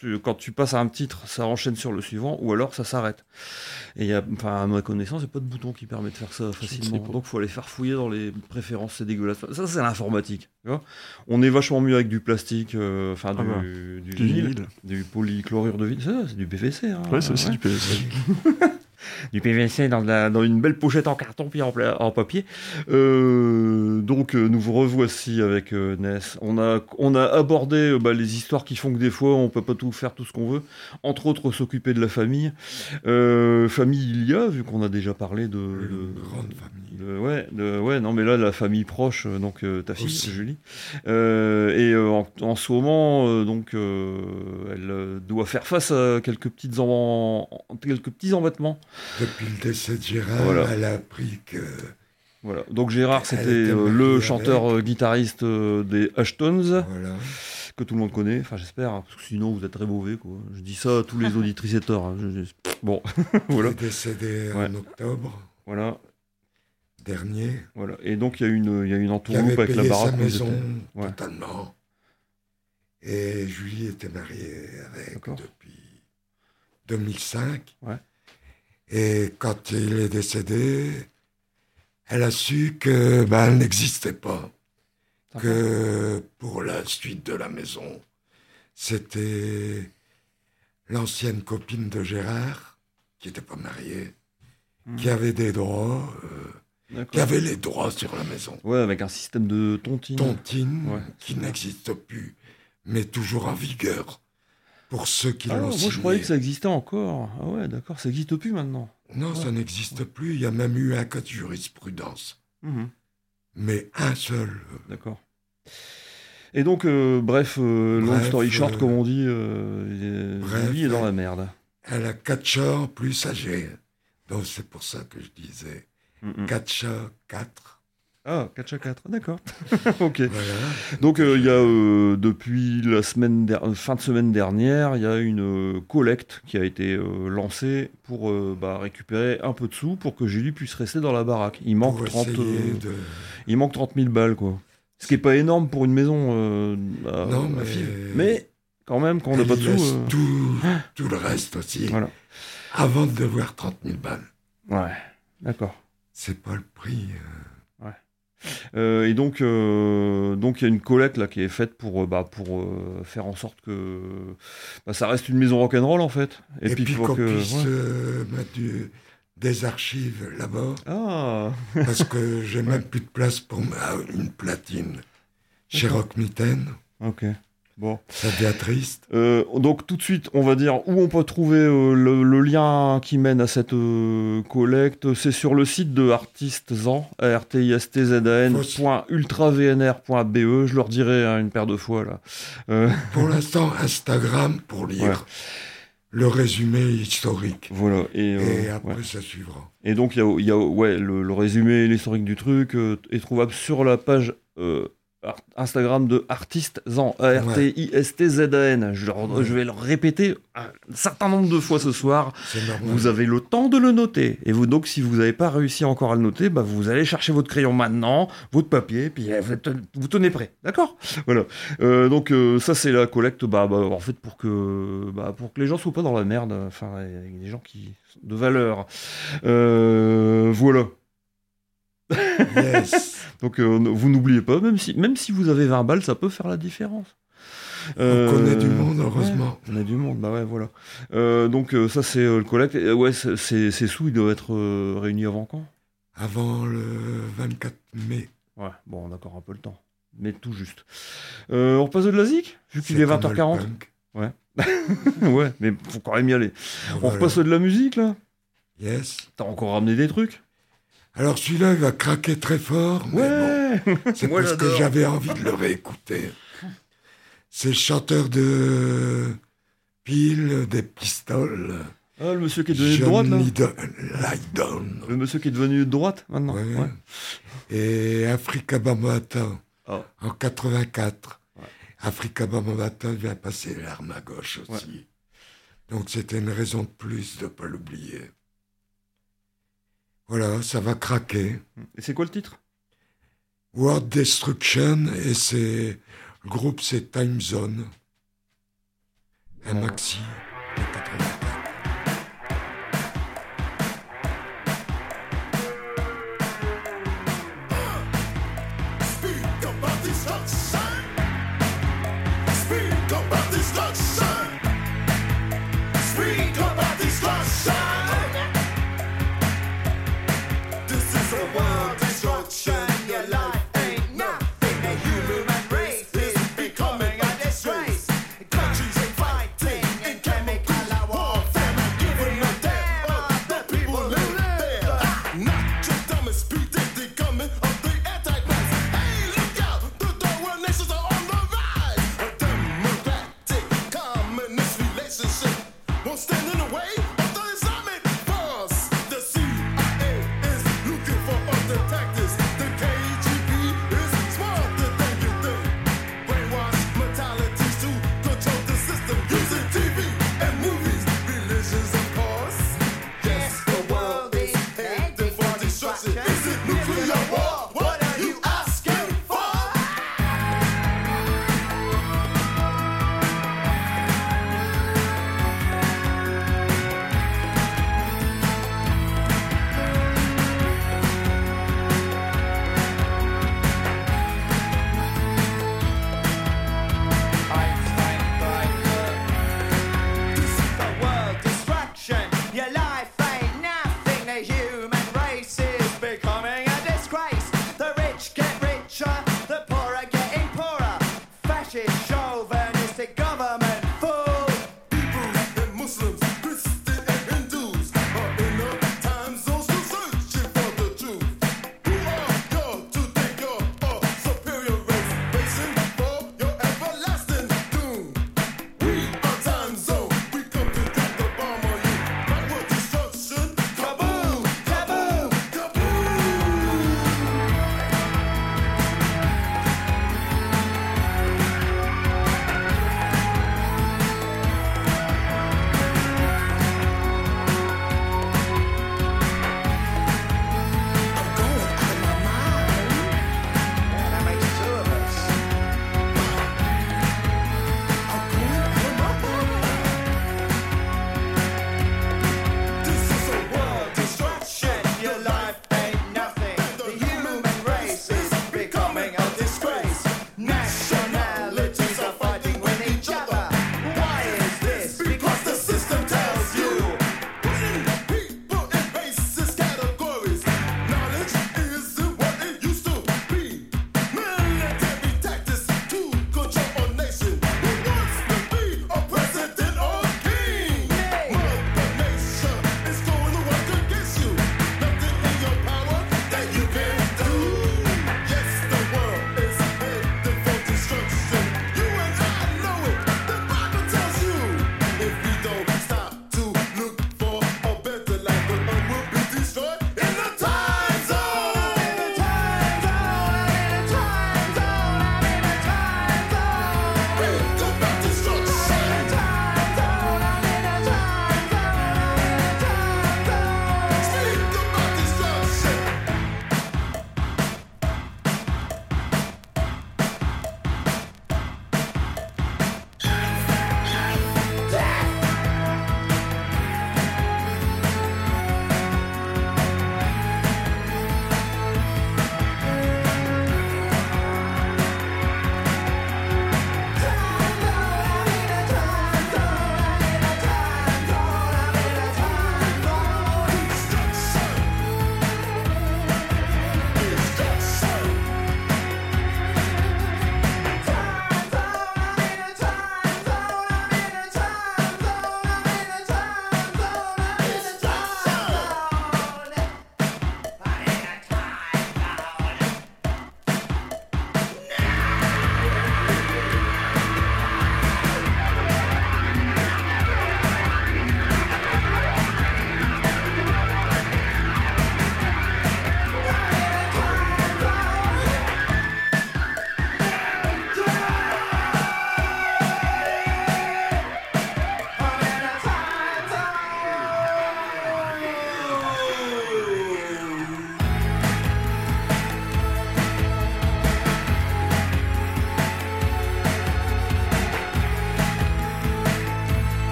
tu, quand tu passes à un titre, ça enchaîne sur le suivant, ou alors ça s'arrête. Et y a, enfin, à ma connaissance, il n'y a pas de bouton qui permet de faire ça facilement. Donc il faut aller faire fouiller dans les préférences, c'est dégueulasse. Ça, c'est l'informatique. Tu vois, on est vachement mieux avec du plastique, euh, enfin Ah du, bah, du, du vinyle, vinyle. du polychlorure de vinyle. C'est, ça, c'est du P V C. Hein, Ouais, c'est aussi ouais. du P V C. Du P V C dans, de la- dans une belle pochette en carton puis en, pla- en papier. Euh, donc euh, nous vous revoici avec euh, Ness. On a, on a abordé euh, bah, les histoires qui font que des fois on peut pas tout faire tout ce qu'on veut. Entre autres s'occuper de la famille. Euh, famille il y a, vu qu'on a déjà parlé de... Une de- grande famille. de- ouais, de- ouais, non mais là la famille proche, euh, donc euh, ta fille Aussi. Julie. Euh, et euh, en, en ce moment, euh, donc euh, elle euh, doit faire face à quelques petites en, quelques petits embêtements. Depuis le décès de Gérard, Voilà. elle a appris que Voilà. Donc Gérard, Elle c'était était euh, mariée le avec. chanteur euh, guitariste euh, des Ashtones, voilà, que tout le monde connaît. Enfin, j'espère, hein, parce que sinon vous êtes très mauvais, quoi. Je dis ça à tous les auditricateurs. Hein. Je- je- Bon, voilà, il est décédé Ouais. en octobre voilà, dernier. voilà. Et donc il y a une, il y a une Qui entourloupe avait avec la payé sa baraque. où ils maison étaient. Ouais. totalement. Et Julie était mariée avec D'accord. depuis deux mille cinq. Ouais. Et quand il est décédé, elle a su que ben, elle n'existait pas. Sympa. Que pour la suite de la maison, c'était l'ancienne copine de Gérard, qui n'était pas mariée, Hmm. qui avait des droits, euh, D'accord. qui avait les droits sur la maison. Ouais, avec un système de tontine. Tontine, Ouais, qui super. n'existe plus, mais toujours en vigueur, pour ceux qui Ah, l'ont moi signé. je croyais que ça existait encore. Ah ouais, d'accord, ça n'existe plus maintenant. Non, ça n'existe plus, il y a même eu un cas de jurisprudence. Mhm. Mais un seul. euh, D'accord. Et donc, euh, bref, euh, long Bref, story short, euh, comme on dit, euh, bref, Julie est dans ouais. la merde. Elle a quatre chats plus âgés. Donc c'est pour ça que je disais Mhm. quatre chats, quatre. Ah, quatre à quatre, d'accord. Ok. Voilà. Donc, euh, il y a, euh, depuis la semaine der- euh, fin de semaine dernière, il y a une euh, collecte qui a été euh, lancée pour euh, bah, récupérer un peu de sous pour que Julie puisse rester dans la baraque. Il manque, Pour trente, essayer euh, de... il manque trente mille balles, quoi. Ce qui est pas énorme pour une maison euh, à, Non, à mais- Fives. Mais, quand même, quand on n'a Elle pas de y sous... laisse euh, tout, tout le reste aussi. Voilà. Avant de devoir trente mille balles. Ouais, d'accord. C'est pas le prix. euh. Euh, et donc, euh, donc il y a une collecte là qui est faite pour, euh, bah, pour euh, faire en sorte que bah, ça reste une maison rock'n'roll en fait. Et, puis, il faut qu'on que puisse ouais. euh, mettre du- des archives là-bas. Ah, Parce que j'ai même plus de place pour ma- une platine. Chez D'accord. Rockmitten, ok. Bon. ça devient triste. Euh, donc tout de suite, on va dire où on peut trouver euh, le, le lien qui mène à cette euh, collecte. C'est sur le site de Artistzan, R T I S T Z A N point ultra V N R point B E. Je leur dirai hein, une paire de fois là. Euh, Pour l'instant, Instagram pour lire Ouais. le résumé historique. voilà. Et, euh, Et après, ouais. ça suivra. Et donc, il y a, il y a, ouais, le, le résumé, l'historique du truc euh, est trouvable sur la page euh, Ar- Instagram de Artistzan, A R T I S T Z A N. Je, leur- Ouais. je vais le répéter un certain nombre de fois ce soir. C'est normal. Vous avez le temps de le noter. Et vous, donc, si vous n'avez pas réussi encore à le noter, bah, vous allez chercher votre crayon maintenant, votre papier, puis euh, vous, ten- vous tenez prêt. D'accord ? Voilà. Euh, donc, euh, ça, c'est la collecte, bah, bah, en fait, pour que, bah, pour que les gens soient pas dans la merde. Enfin, avec des gens qui de valeur. Euh, voilà. Yes. Donc, euh, vous n'oubliez pas, même si, même si vous avez vingt balles, ça peut faire la différence. On connaît du monde, heureusement. Ouais, on a du monde, bah ouais, voilà. Euh, donc, euh, ça, c'est euh, le collecte. Et, ouais, c'est- c'est- ces sous, ils doivent être euh, réunis avant quand ? Avant le vingt-quatre mai. Ouais, bon, on a encore un peu le temps. Mais tout juste. Euh, on repasse de la zik vu qu'il C'est est comme vingt heures le quarante. punk. Ouais, mais faut quand même y aller. On Voilà. repasse de la musique, là. Yes. T'as encore ramené des trucs. Alors celui-là, il va craquer très fort. Mais Ouais. bon, c'est Moi, parce que j'adore. j'avais envie de le réécouter. C'est le chanteur de Pile, des Pistoles. Ah, le monsieur qui est devenu de droite, là. Johnny Lydon. Le monsieur qui est devenu de droite, maintenant. Ouais. Ouais. Et Africa Bambaataa Ah. en quatre-vingt-quatre. Ouais. Africa Bambaataa vient passer l'arme à gauche aussi. Donc c'était une raison de plus de ne pas l'oublier. Voilà, ça va craquer. Et c'est quoi le titre ? World Destruction, et c'est le groupe c'est Time Zone. un maxi de quatre-vingt-quatre. Speak about destruction. Speak about destruction. Speak about destruction. This is a world destruction. Your life ain't nothing. The human race is becoming a disgrace. Countries are fighting in chemical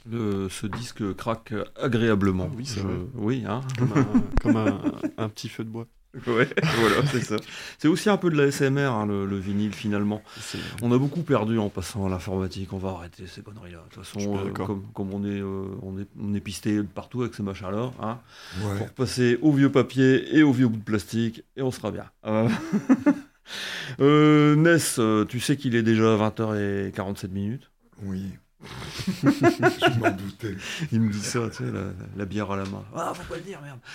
Le, ce disque craque agréablement. Ah oui, c'est Je- vrai. Oui, hein. Comme, un, comme un, un petit feu de bois. Ouais, voilà, c'est ça. C'est aussi un peu de l'A S M R, hein, le, le vinyle, finalement. C'est- On a beaucoup perdu en passant à l'informatique. On va arrêter ces conneries-là. De toute Je suis façon, bien euh, d'accord. comme, comme on, est, euh, on, est, on est pisté partout avec ces machins-là, hein, Ouais. pour passer au vieux papier et au vieux bout de plastique, et on sera bien. Euh, euh, Ness, euh, tu sais qu'il est déjà vingt heures quarante-sept minutes. Oui. Je m'en doutais. Il me dit ça, tu sais, la, la bière à la main. Ah, faut pas le dire, merde.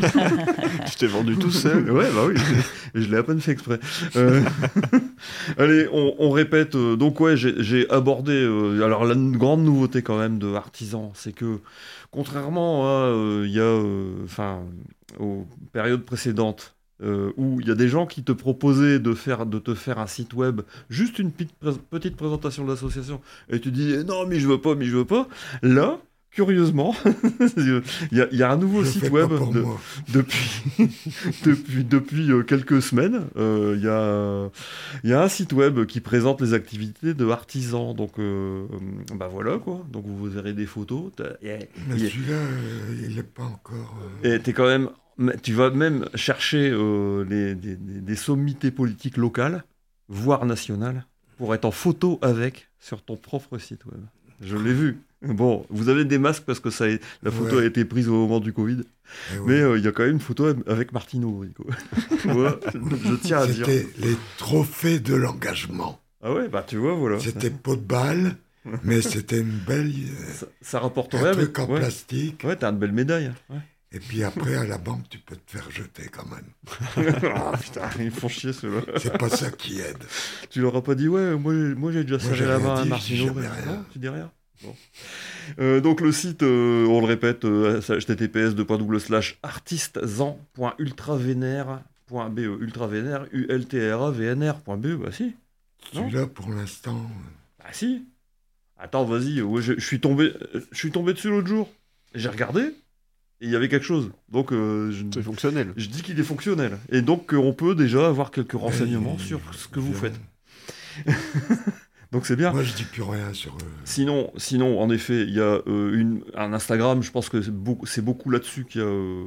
Tu t'es vendu tout seul. Ouais, bah oui, je, je l'ai à peine fait exprès. Euh, Allez, on, on répète. euh, donc, ouais, j'ai j'ai abordé. euh, alors, la n- grande nouveauté, quand même, de Artisan, c'est que, contrairement à. euh, Il y a. euh, Enfin, aux périodes précédentes. euh, où il y a des gens qui te proposaient de, faire, de te faire un site web, juste une petite, pré- petite présentation de l'association, et tu dis eh non, mais je veux pas, mais je veux pas. Là, curieusement, il y, a- il y a un nouveau Je site fais web pas pour de- moi. depuis, depuis, depuis euh, quelques semaines. euh, Il y, a, il y a un site web qui présente les activités de Artisan. Donc, euh, bah voilà quoi. Donc, vous verrez des photos. T'as- et- Mais il est- celui-là, euh, il n'est pas encore. euh, et t'es quand même, tu vas même chercher euh, les, des, des- des sommités politiques locales, voire nationales, pour être en photo avec sur ton propre site web. Je l'ai vu. Bon, vous avez des masques parce que ça a- la photo Ouais. a été prise au moment du Covid, eh oui. mais euh, il y a quand même une photo avec Martine Aubry. Quoi. Ouais, je tiens à dire. C'était les trophées de l'engagement. Ah ouais, bah tu vois, voilà. C'était pot de balle, mais c'était une belle. euh, Ça, ça Un rapporterait. truc en ouais. plastique. Ouais, t'as une belle médaille. Ouais. Et puis après, à la banque, tu peux te faire jeter quand même. Ah putain, ils font chier ceux-là. C'est pas ça qui aide. Tu leur as pas dit, ouais, moi, j'ai- moi j'ai déjà Moi, serré j'ai la rien main à dit, je Martine dis Aubry. jamais rien. Non, tu dis rien. Bon. Euh, donc le site, euh, on le répète, euh, h t t p s deux points double slash artistezan point ultravénère point b e ultravénère u l t r a v n r point b e bah si, non Celui-là, pour l'instant, bah si. Attends, vas-y, ouais, je je suis tombé, euh, je suis tombé dessus l'autre jour. J'ai regardé et il y avait quelque chose. Donc euh, je, C'est fonctionnel. je dis qu'il est fonctionnel et donc euh, on peut déjà avoir quelques renseignements ouais, sur ce que vous bien. faites. Donc c'est bien. Moi, je dis plus rien sur eux. Sinon, sinon, en effet, il y a euh, une, un Instagram, je pense que c'est beaucoup, c'est beaucoup là-dessus qu'il y a euh,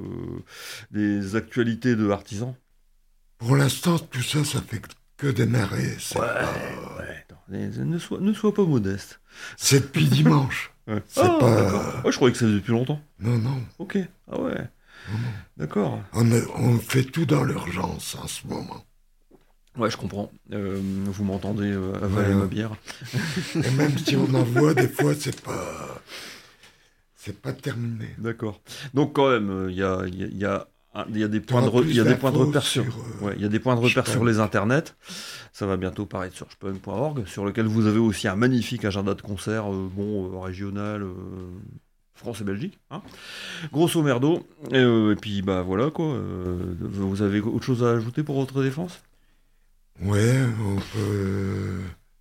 des actualités de artisans. Pour l'instant, tout ça, ça fait que démarrer. C'est Ouais, pas- ouais, attends, ne, ne sois, ne sois pas modeste. c'est depuis dimanche. Ouais. C'est Ah, pas- d'accord. Ouais, je croyais que c'était depuis longtemps. Non, non. Ok, ah ouais, non, non. d'accord. On, a- on fait tout dans l'urgence en ce moment. Ouais, je comprends. Euh, vous m'entendez euh, avaler Ouais. ma bière. Et même si on en voit, des fois, c'est pas. C'est pas terminé. D'accord. Donc quand même, euh, il y a, il y a- il y a un- il y a des points T'auras de, re- plus il y a des points de d'infos repère sur, sur, euh, ouais, il y a des points de repère Spunk. sur les internets. Ça va bientôt paraître sur spunk point org, sur lequel vous avez aussi un magnifique agenda de concerts, euh, bon, euh, régional, euh, France et Belgique, hein. Grosso merdo. Et, euh, et puis bah voilà quoi. euh, vous avez autre chose à ajouter pour votre défense? Ouais, on peut,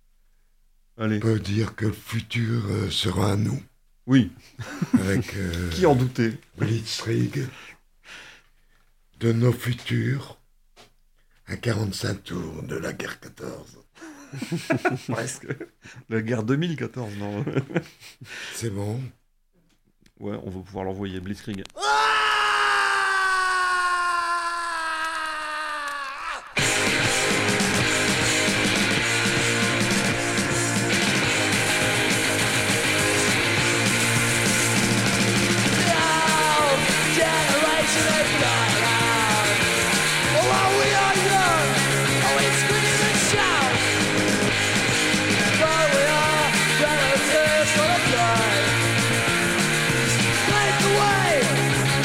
Allez. on peut dire que le futur euh, sera à nous. Oui. Avec euh, Qui en doutait? Blitzkrieg, de nos futurs, à quarante-cinq tours de la guerre quatorze. Presque. La guerre deux mille quatorze, non? C'est bon. Ouais, on va pouvoir l'envoyer Blitzkrieg. Lead the way!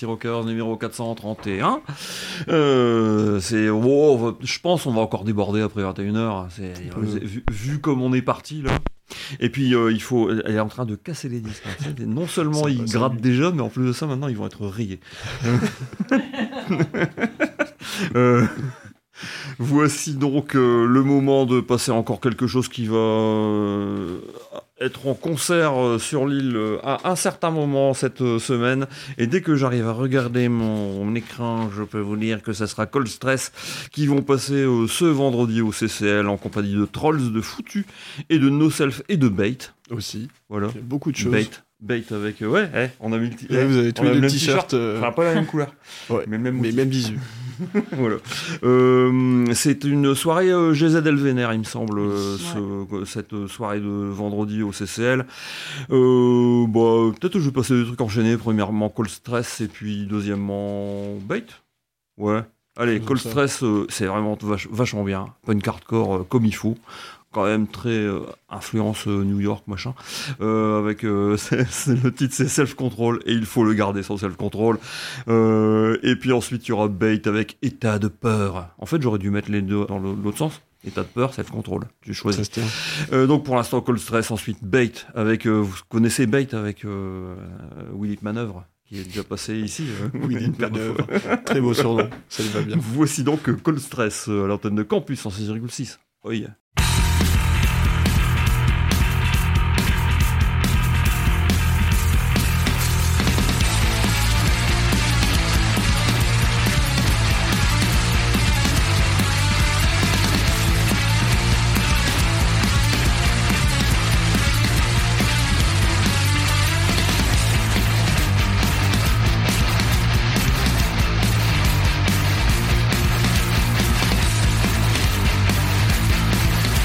Party Rockers numéro quatre cent trente et un. Euh, c'est, oh, je pense on va encore déborder après vingt et une heures. C'est, Oui. vu, vu comme on est parti là. Et puis euh, il faut, elle est en train de casser les disques. Hein. Non seulement Ça ils va, ça grattent va. déjà, mais en plus de ça maintenant ils vont être rayés. euh, Voici donc euh, le moment de passer encore quelque chose qui va euh, être en concert euh, sur l'île euh, à un certain moment cette euh, semaine. Et dès que j'arrive à regarder mon, mon écran, je peux vous dire que ça sera Cold Stress qui vont passer euh, ce vendredi au C C L en compagnie de Trolls, de Foutu et de No Self et de Bait. Aussi. Voilà. Il y a beaucoup de choses. Bait. Bait avec... euh, ouais, eh, on a mis le t- Ouais, eh, vous avez on tous a les le deux même t-shirts. t-shirt. euh, Enfin, pas la même couleur. ouais. Mais même Mais motif. même visu. Voilà. Euh, c'est une soirée euh, G Z L Vénère, il me semble, euh, ce- cette soirée de vendredi au C C L. Euh, bah, peut-être que je vais passer des trucs enchaînés. Premièrement, Cold Stress, et puis deuxièmement, Bait. Ouais. Allez, Faisons Cold ça. Stress, euh, c'est vraiment vach- vachement bien. Punk hardcore euh, comme il faut. Quand même très euh, influence euh, New York, machin. Euh, avec euh, c'est, c'est le titre, c'est Self Control, et il faut le garder son Self Control. Euh, et puis ensuite il y aura Bait avec État de peur. En fait, j'aurais dû mettre les deux dans le- l'autre sens. État de peur, Self Control. J'ai choisi. Ça se tient. Euh, donc pour l'instant Cold Stress, ensuite Bait avec euh, vous connaissez Bait avec euh, Willy Manœuvre qui est déjà passé ici. euh, Willy une paire de Manœuvre. fois. Très beau surnom. Ça lui va bien. Voici donc euh, Cold Stress euh, à l'antenne de Campus en six virgule six. Oui. Thank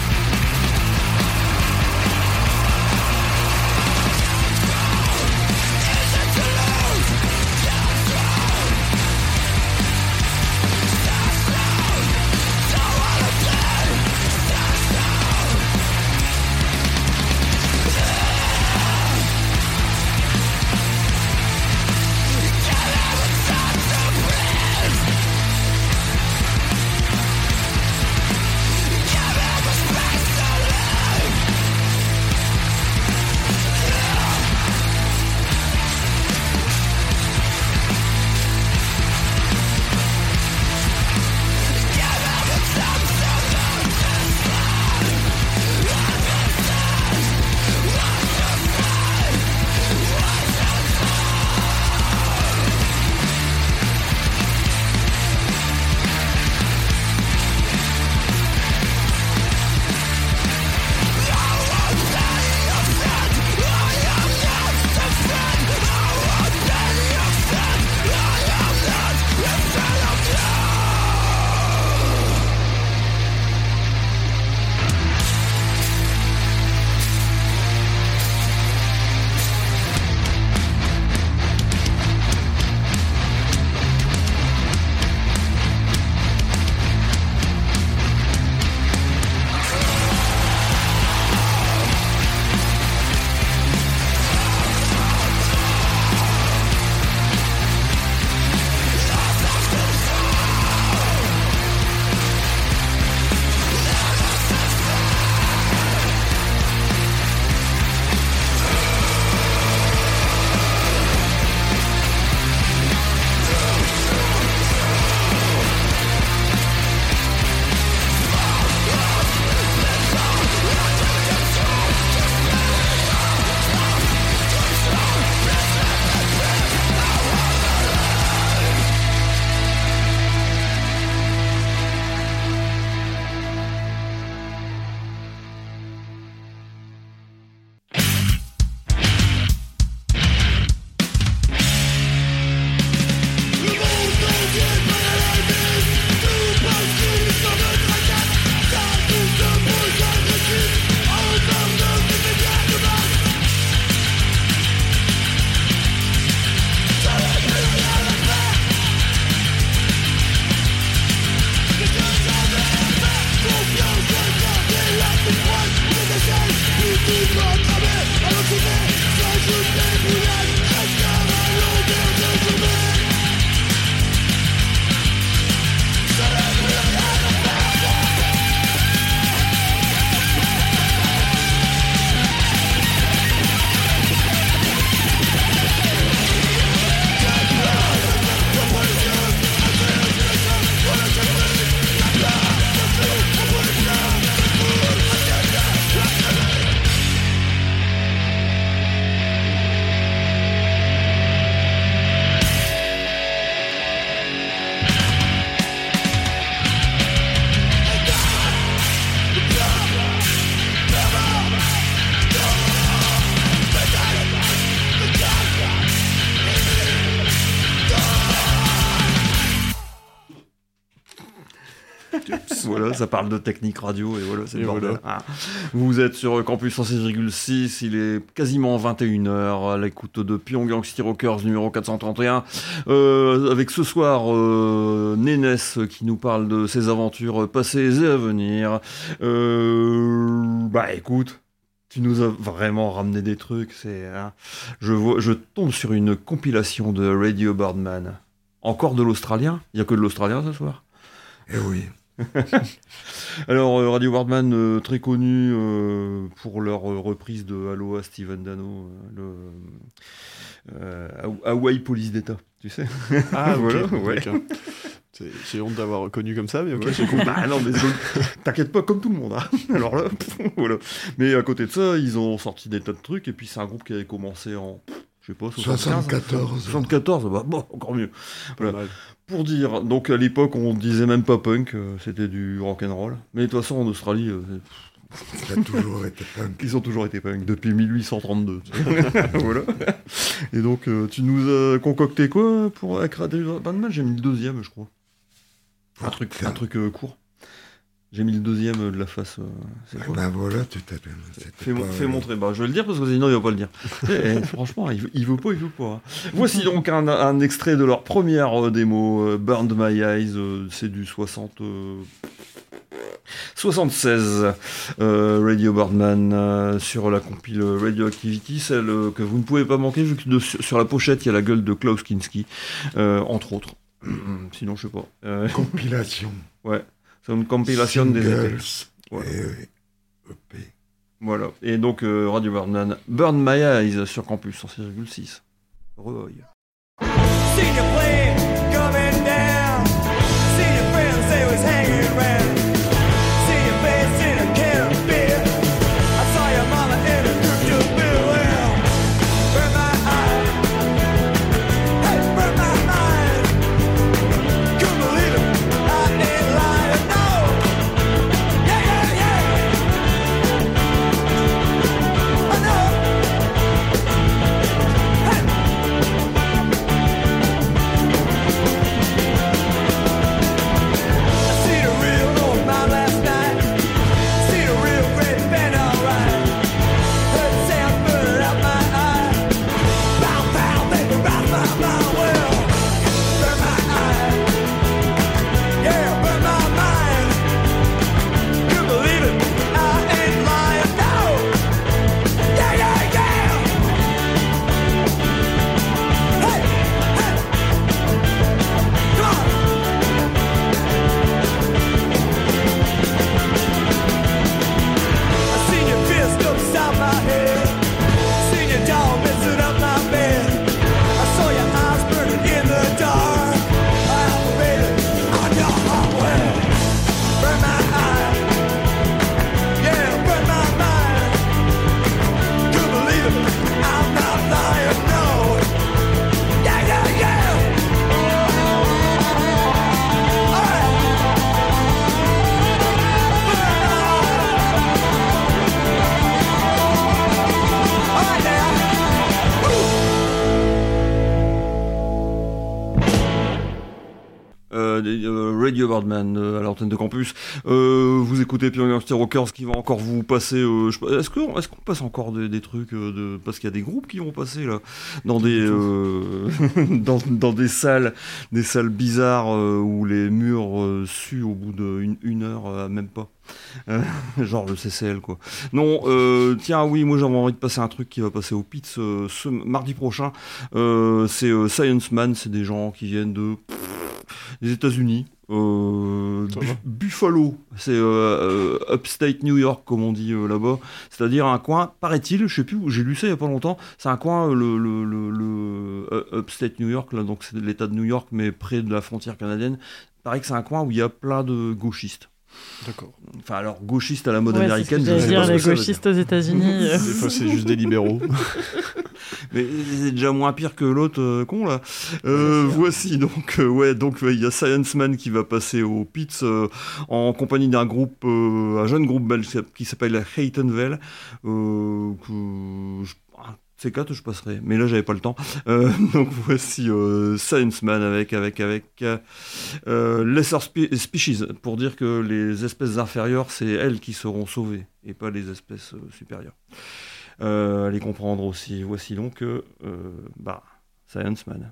Voilà, ça parle de technique radio et voilà, c'est Et le bordel. voilà. Ah. Vous êtes sur Campus cent six virgule six, il est quasiment vingt et une heures à l'écoute de Pyongyang City Rockers numéro quatre cent trente et un. Euh, avec ce soir euh, Nénès qui nous parle de ses aventures passées et à venir. Euh, bah écoute, tu nous as vraiment ramené des trucs. C'est, hein, je, vois, je tombe sur une compilation de Radio Birdman. Encore de l'australien? Il n'y a que de l'australien ce soir? Eh oui. Alors, euh, Radio Birdman, euh, très connu euh, pour leur euh, reprise de Aloha Steven Dano, euh, le euh, Hawaii Police d'État, tu sais. Ah, Voilà, ok, ouais. d'accord. C'est- J'ai honte d'avoir reconnu comme ça, mais ok, j'ai compris. Bah non, mais c'est- t'inquiète pas, comme tout le monde. Hein. Alors là, pff, voilà. Mais à côté de ça, ils ont sorti des tas de trucs, et puis c'est un groupe qui avait commencé en, pff, je sais pas, soixante-quatorze. soixante-quatorze, bah, bon, encore mieux. Pas Voilà. mal. Pour dire, donc à l'époque, on disait même pas punk, euh, c'était du rock'n'roll. Mais de toute façon, en Australie, euh, Ça a toujours été punk. ils ont toujours été punk, depuis mille huit cent trente-deux. Voilà. Et donc, euh, tu nous as concocté quoi pour avec Radio Birdman? J'ai mis le deuxième, je crois. Un truc, un truc euh, court. J'ai mis le deuxième euh, de la face. euh, c'est quoi? Ben voilà, tu t'as. c'était Fais, pas, fais euh, montrer. Bah, je vais le dire parce que sinon il va pas le dire. Eh, eh, franchement, il veut, il veut pas, il veut pas. hein. Voici donc un, un extrait de leur première euh, démo, euh, Burned My Eyes. euh, c'est du soixante, euh, soixante-seize. euh, Radio Birdman euh, sur la compile Radioactivity, celle euh, que vous ne pouvez pas manquer vu que de- sur, sur la pochette il y a la gueule de Klaus Kinski, euh, entre autres. Sinon, je sais pas. Euh, Compilation. c'est une compilation des Singles étés. Voilà. et E P. Voilà. Et donc, euh, Radio Birdman, Burn My Eyes sur Campus cent six virgule six. Revoy. Seen your plane coming down. Seen your friends they was hanging around. Seen your face in a can of beer. I saw your mama in a crypto bill. Well, burn my eyes. Hey, burn my mind. Couldn't believe it. I ain't lying. No. Yeah, yeah, yeah. I know. Hey. I seen a real old man last night. Seen a real great band, alright. Heard the sound burn out my eye. Bow, bow, baby, rock my mind. Well, burn my eye. Yeah, burn my mind. You believe it? I ain't lying. No. Yeah, yeah, yeah. Hey, hey. Come on. I seen your fist upside my head. Seen your dog messing up my bed. I saw your eyes burning in the dark. I operated on your heart. Well, burn my eye. Yeah, burn my mind. You believe it? I'm not lying. No. Yeah, yeah, yeah. All right. All right now. Euh, des- euh, Radio Birdman euh, à l'antenne de Campus. Euh, vous écoutez Pyongyang City Rockers qui va encore vous passer. Euh, je- est-ce qu'on est-ce qu'on passe encore des, des trucs euh, de parce qu'il y a des groupes qui vont passer là dans des euh, dans, dans des salles des salles bizarres euh, où les murs euh, suent au bout d'une une heure euh, même pas. Euh, genre le C C L quoi. Non, euh, tiens oui, moi j'avais envie de passer un truc qui va passer au P I T S euh, ce mardi prochain. Euh, c'est euh, Science Man, c'est des gens qui viennent de des États-Unis. Euh, Ça Bu- va. Buffalo, c'est euh, euh, upstate New York comme on dit euh, là-bas, c'est-à-dire un coin, paraît-il, je sais plus où j'ai lu ça il y a pas longtemps, c'est un coin euh, le, le, le, le euh, upstate New York là, donc c'est de l'État de New York mais près de la frontière canadienne. Il paraît que c'est un coin où il y a plein de gauchistes. D'accord. Enfin alors gauchistes à la mode Ouais, c'est ce américaine. que je j'allais sais dire, pas ce les que ça veut gauchistes aux États-Unis. euh. Des fois, c'est juste des libéraux. Mais c'est déjà moins pire que l'autre euh, con là. Euh, voici donc euh, ouais donc euh, il y a Science Man qui va passer au P I T S euh, en compagnie d'un groupe, euh, un jeune groupe belge qui s'appelle Haytonville, euh, que je- un ces quatre, je passerai. Mais là, j'avais pas le temps. Euh, donc voici euh, Science Man avec, avec, avec euh, Lesser Spe- Species, pour dire que les espèces inférieures, c'est elles qui seront sauvées, et pas les espèces euh, supérieures. Euh, allez comprendre aussi. Voici donc euh, euh, bah, Science Man.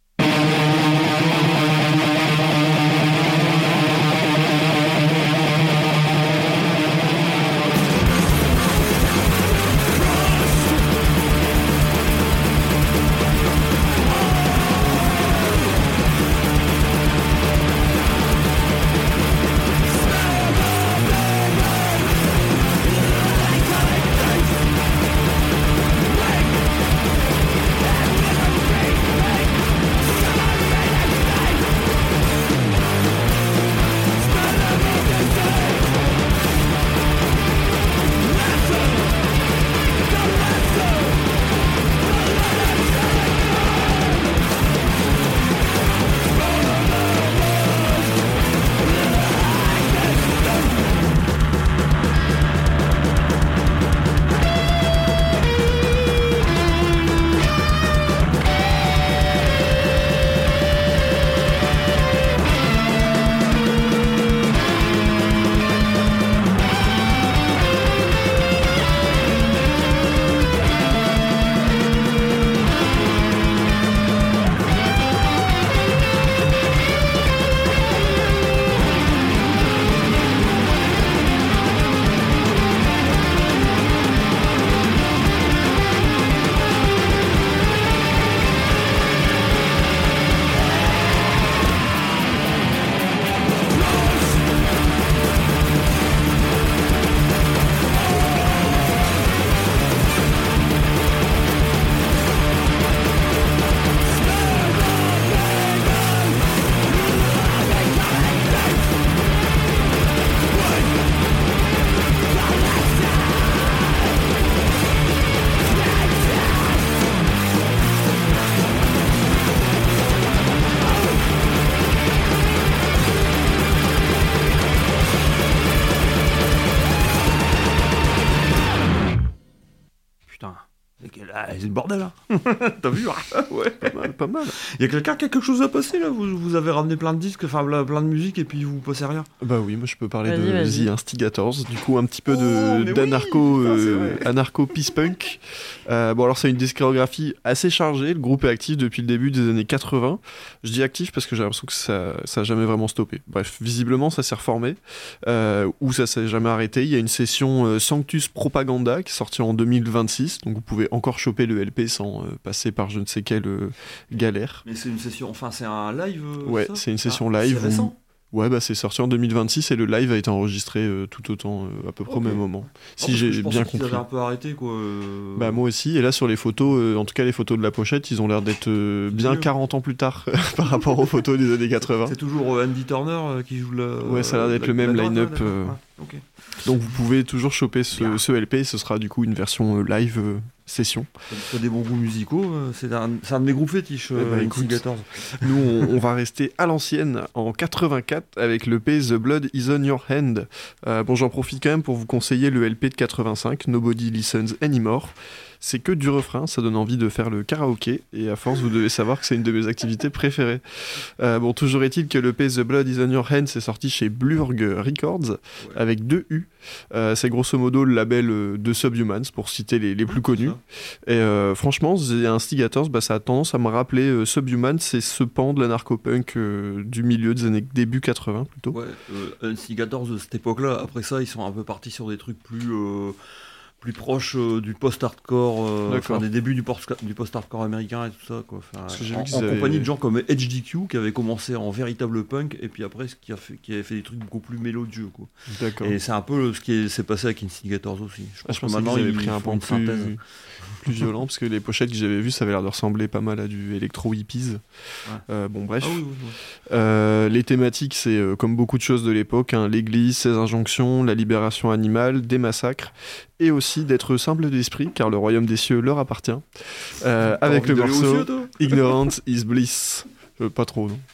C'est le bordel, là. T'as vu? Ouais, pas mal, pas mal. Il y a quelqu'un qui a quelque chose à passer, là. Vous, vous avez ramené plein de disques, enfin plein de musique, et puis vous passez rien. Bah oui, moi je peux parler vas-y, de vas-y. The Instigators, du coup un petit peu de, Oh, d'anarcho, oui, euh, anarcho peace punk. Euh, bon alors c'est une discographie assez chargée, le groupe est actif depuis le début des années quatre-vingts. Je dis actif parce que j'ai l'impression que ça, ça a jamais vraiment stoppé. Bref, visiblement ça s'est reformé, euh, ou ça s'est jamais arrêté. Il y a une session euh, Sanctus Propaganda qui est sortie en deux mille vingt-six, donc vous pouvez encore choper le L P sans euh, passer par je ne sais quelle euh, galère. Mais c'est une session, enfin c'est un live euh, Ouais, ça c'est une session Ah, live. C'est récent. Où... Ouais, bah c'est sorti en deux mille vingt-six et le live a été enregistré euh, tout autant, euh, à peu près Ok. au même moment. Ah, Si parce que j'ai je pensais bien qu'ils compris. avaient un peu arrêté quoi. euh. Bah moi aussi, et là sur les photos, euh, en tout cas les photos de la pochette, ils ont l'air d'être euh, bien Vieux. quarante ans plus tard par rapport aux photos des années quatre-vingts. C'est toujours euh, Andy Turner euh, qui joue la. Ouais, ça a l'air d'être la- le même la droite, line-up, ouais, d'accord. euh. Ouais, ok. Donc vous pouvez toujours choper ce, Bien. ce L P, ce sera du coup une version euh, live euh, session. T'as- T'as des bons goûts musicaux, euh, c'est un, c'est un de mes groupes fétiches, Eh ben, euh, écoute. Instigators. Nous, on, on va rester à l'ancienne en quatre-vingt-quatre avec le P The Blood Is On Your Hand. Euh, bon, j'en profite quand même pour vous conseiller le L P de quatre-vingt-cinq, Nobody Listens Anymore. C'est que du refrain, ça donne envie de faire le karaoké, et à force, vous devez savoir que c'est une de mes activités préférées. Euh, bon, toujours est-il que le P The Blood Is On Your Hand, c'est sorti chez Blurg Records, avec deux U. Euh, c'est grosso modo le label euh, de Subhumans, pour citer les, les plus connus. Et euh, franchement, The Instigators, bah, ça a tendance à me rappeler euh, Subhumans, c'est ce pan de l'anarcho-punk euh, du milieu des années début quatre-vingts plutôt. Ouais, euh, Instigators de cette époque-là, après ça, ils sont un peu partis sur des trucs plus. euh, plus proches euh, du post-hardcore, euh, D'accord. enfin des débuts du, post- du post-hardcore américain et tout ça. Quoi. Enfin, Parce que j'ai en vu qu'ils en avaient- compagnie de gens comme H D Q qui avait commencé en véritable punk et puis après ce qui, a fait, qui avait fait des trucs beaucoup plus mélodieux. Quoi. D'accord. Et c'est un peu ce qui est- s'est passé avec Instigators aussi. Je Ah, pense je que pensais maintenant qu'ils avaient ils pris un font pan une plus, synthèse. plus violent, parce que les pochettes que j'avais vues, ça avait l'air de ressembler pas mal à du électro-hippies. Ouais. Euh, bon, bref. Ah oui, oui, oui. Euh, les thématiques, c'est euh, comme beaucoup de choses de l'époque, hein, l'église, ses injonctions, la libération animale, des massacres, et aussi d'être simple d'esprit, car le royaume des cieux leur appartient. Euh, T'as avec envie le d'aller aux morceau cieux, toi Ignorance is Bliss. Euh, pas trop, non.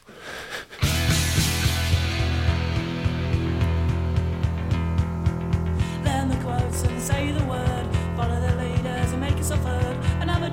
Learn the quotes and say the word. Follow the leaders and make yourself heard. Another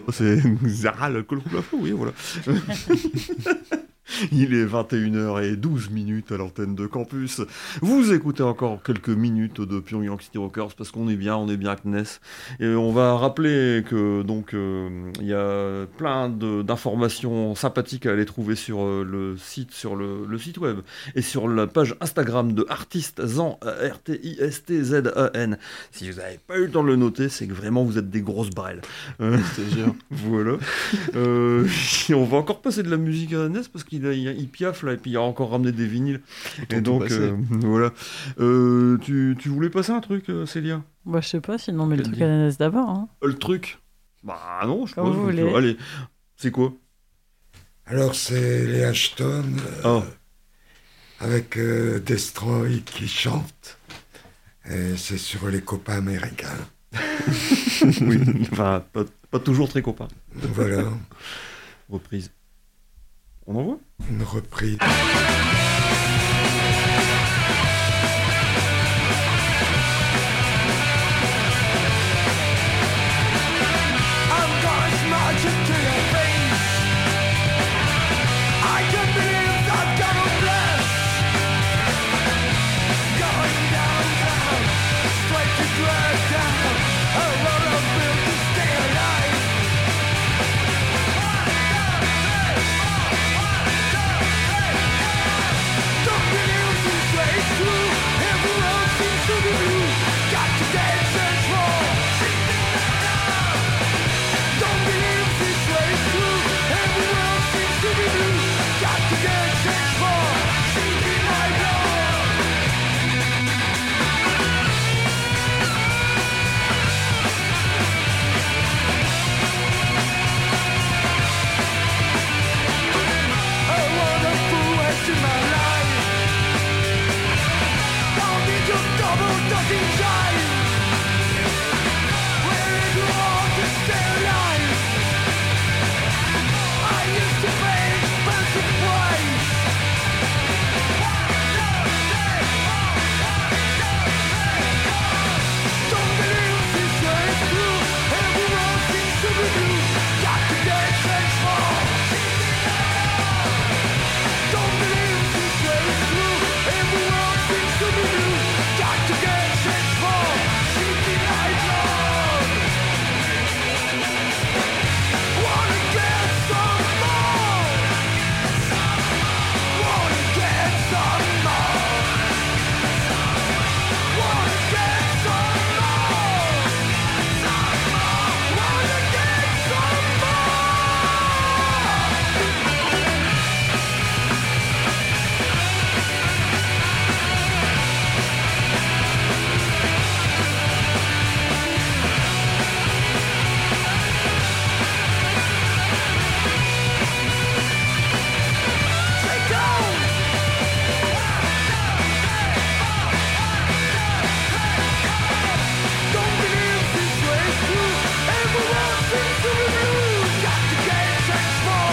C'est Zara, l'alcool coule à flot, oui, voilà. Il est vingt et une heures douze minutes à l'antenne de Campus. Vous écoutez encore quelques minutes de Pyongyang City Rockers parce qu'on est bien, on est bien avec Ness. Et on va rappeler que donc euh, il y a plein de, d'informations sympathiques à aller trouver sur euh, le site, sur le, le site web et sur la page Instagram de Artistzan, R T I S T Z A N. Si vous n'avez pas eu le temps de le noter, c'est que vraiment vous êtes des grosses brelles. Euh, voilà. Euh, on va encore passer de la musique à Ness parce qu'il a, il, il piaffe là et puis il a encore ramené des vinyles. Et donc euh, voilà. Euh, tu, tu voulais passer un truc, euh, Célia? Bah je sais pas, sinon mais le Quel truc dit à Ness d'abord. Hein. Le truc? Bah non, je Comme pense. vous que- voulez. Allez, c'est quoi? Alors, c'est les Ashton euh, Oh. avec euh, Destroy qui chante. Et c'est sur les copains américains. Oui, enfin, pas, pas toujours très copain. Voilà, Reprise. On en voit? une reprise. I'm gonna smash it to your face. I can't believe that kind of bless. Going downtown, straight to drag down. A road of built to stay alive. Don't believe this way through. Everyone seems to be blue. Got to get central. Don't believe this way through. Everyone seems to be blue. Got to get changed for seeking my blood. A wonderful waste in my life. Don't need to double doesn't jive. Where is it wrong to stay alive? I used to pay expensive price. Don't believe this way through. Everyone seems to be blue. Got to get changed for. Don't believe this way through. Everyone seems to be blue. Got to get changed for. Seeking my blood. Wanna get some more. Wanna get some more. Wanna get some more. Wanna get some Take on. Don't believe this way through. Everyone seems to be blue. Got to get changed for.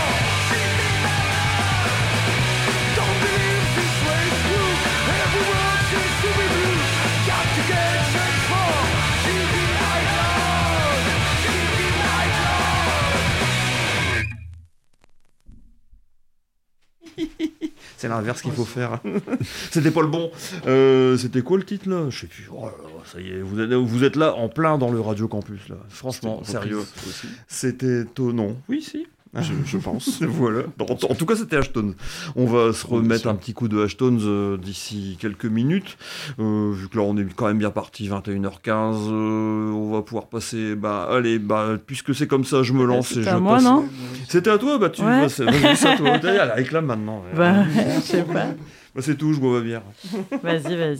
Don't believe this way through. Everyone seems to be blue. Got to get changed for. Seeking my blood. Seeking my blood. C'est l'inverse qu'il faut faire. C'était pas le bon. Euh, c'était quoi le titre là? Je sais plus. Oh là là, ça y est, vous êtes, vous êtes là en plein dans le Radio Campus là. Franchement, sérieux. Aussi. C'était étonnant. Oui, si. Je, je pense. Voilà. En, en tout cas, c'était Ashton. On va se Bien remettre sûr. un petit coup de Ashton euh, d'ici quelques minutes. Euh, vu que là, on est quand même bien parti, vingt et une heures quinze. euh, on va pouvoir passer. Bah, allez, bah, puisque c'est comme ça, je me lance et C'était je à moi, passe. non? C'était à toi, bah tu Ouais. vas- c'est vas-y, c'est à toi. Allez, réclame maintenant. Bah, je sais pas. Bah, c'est tout, je bois ma bière. Vas-y, vas-y.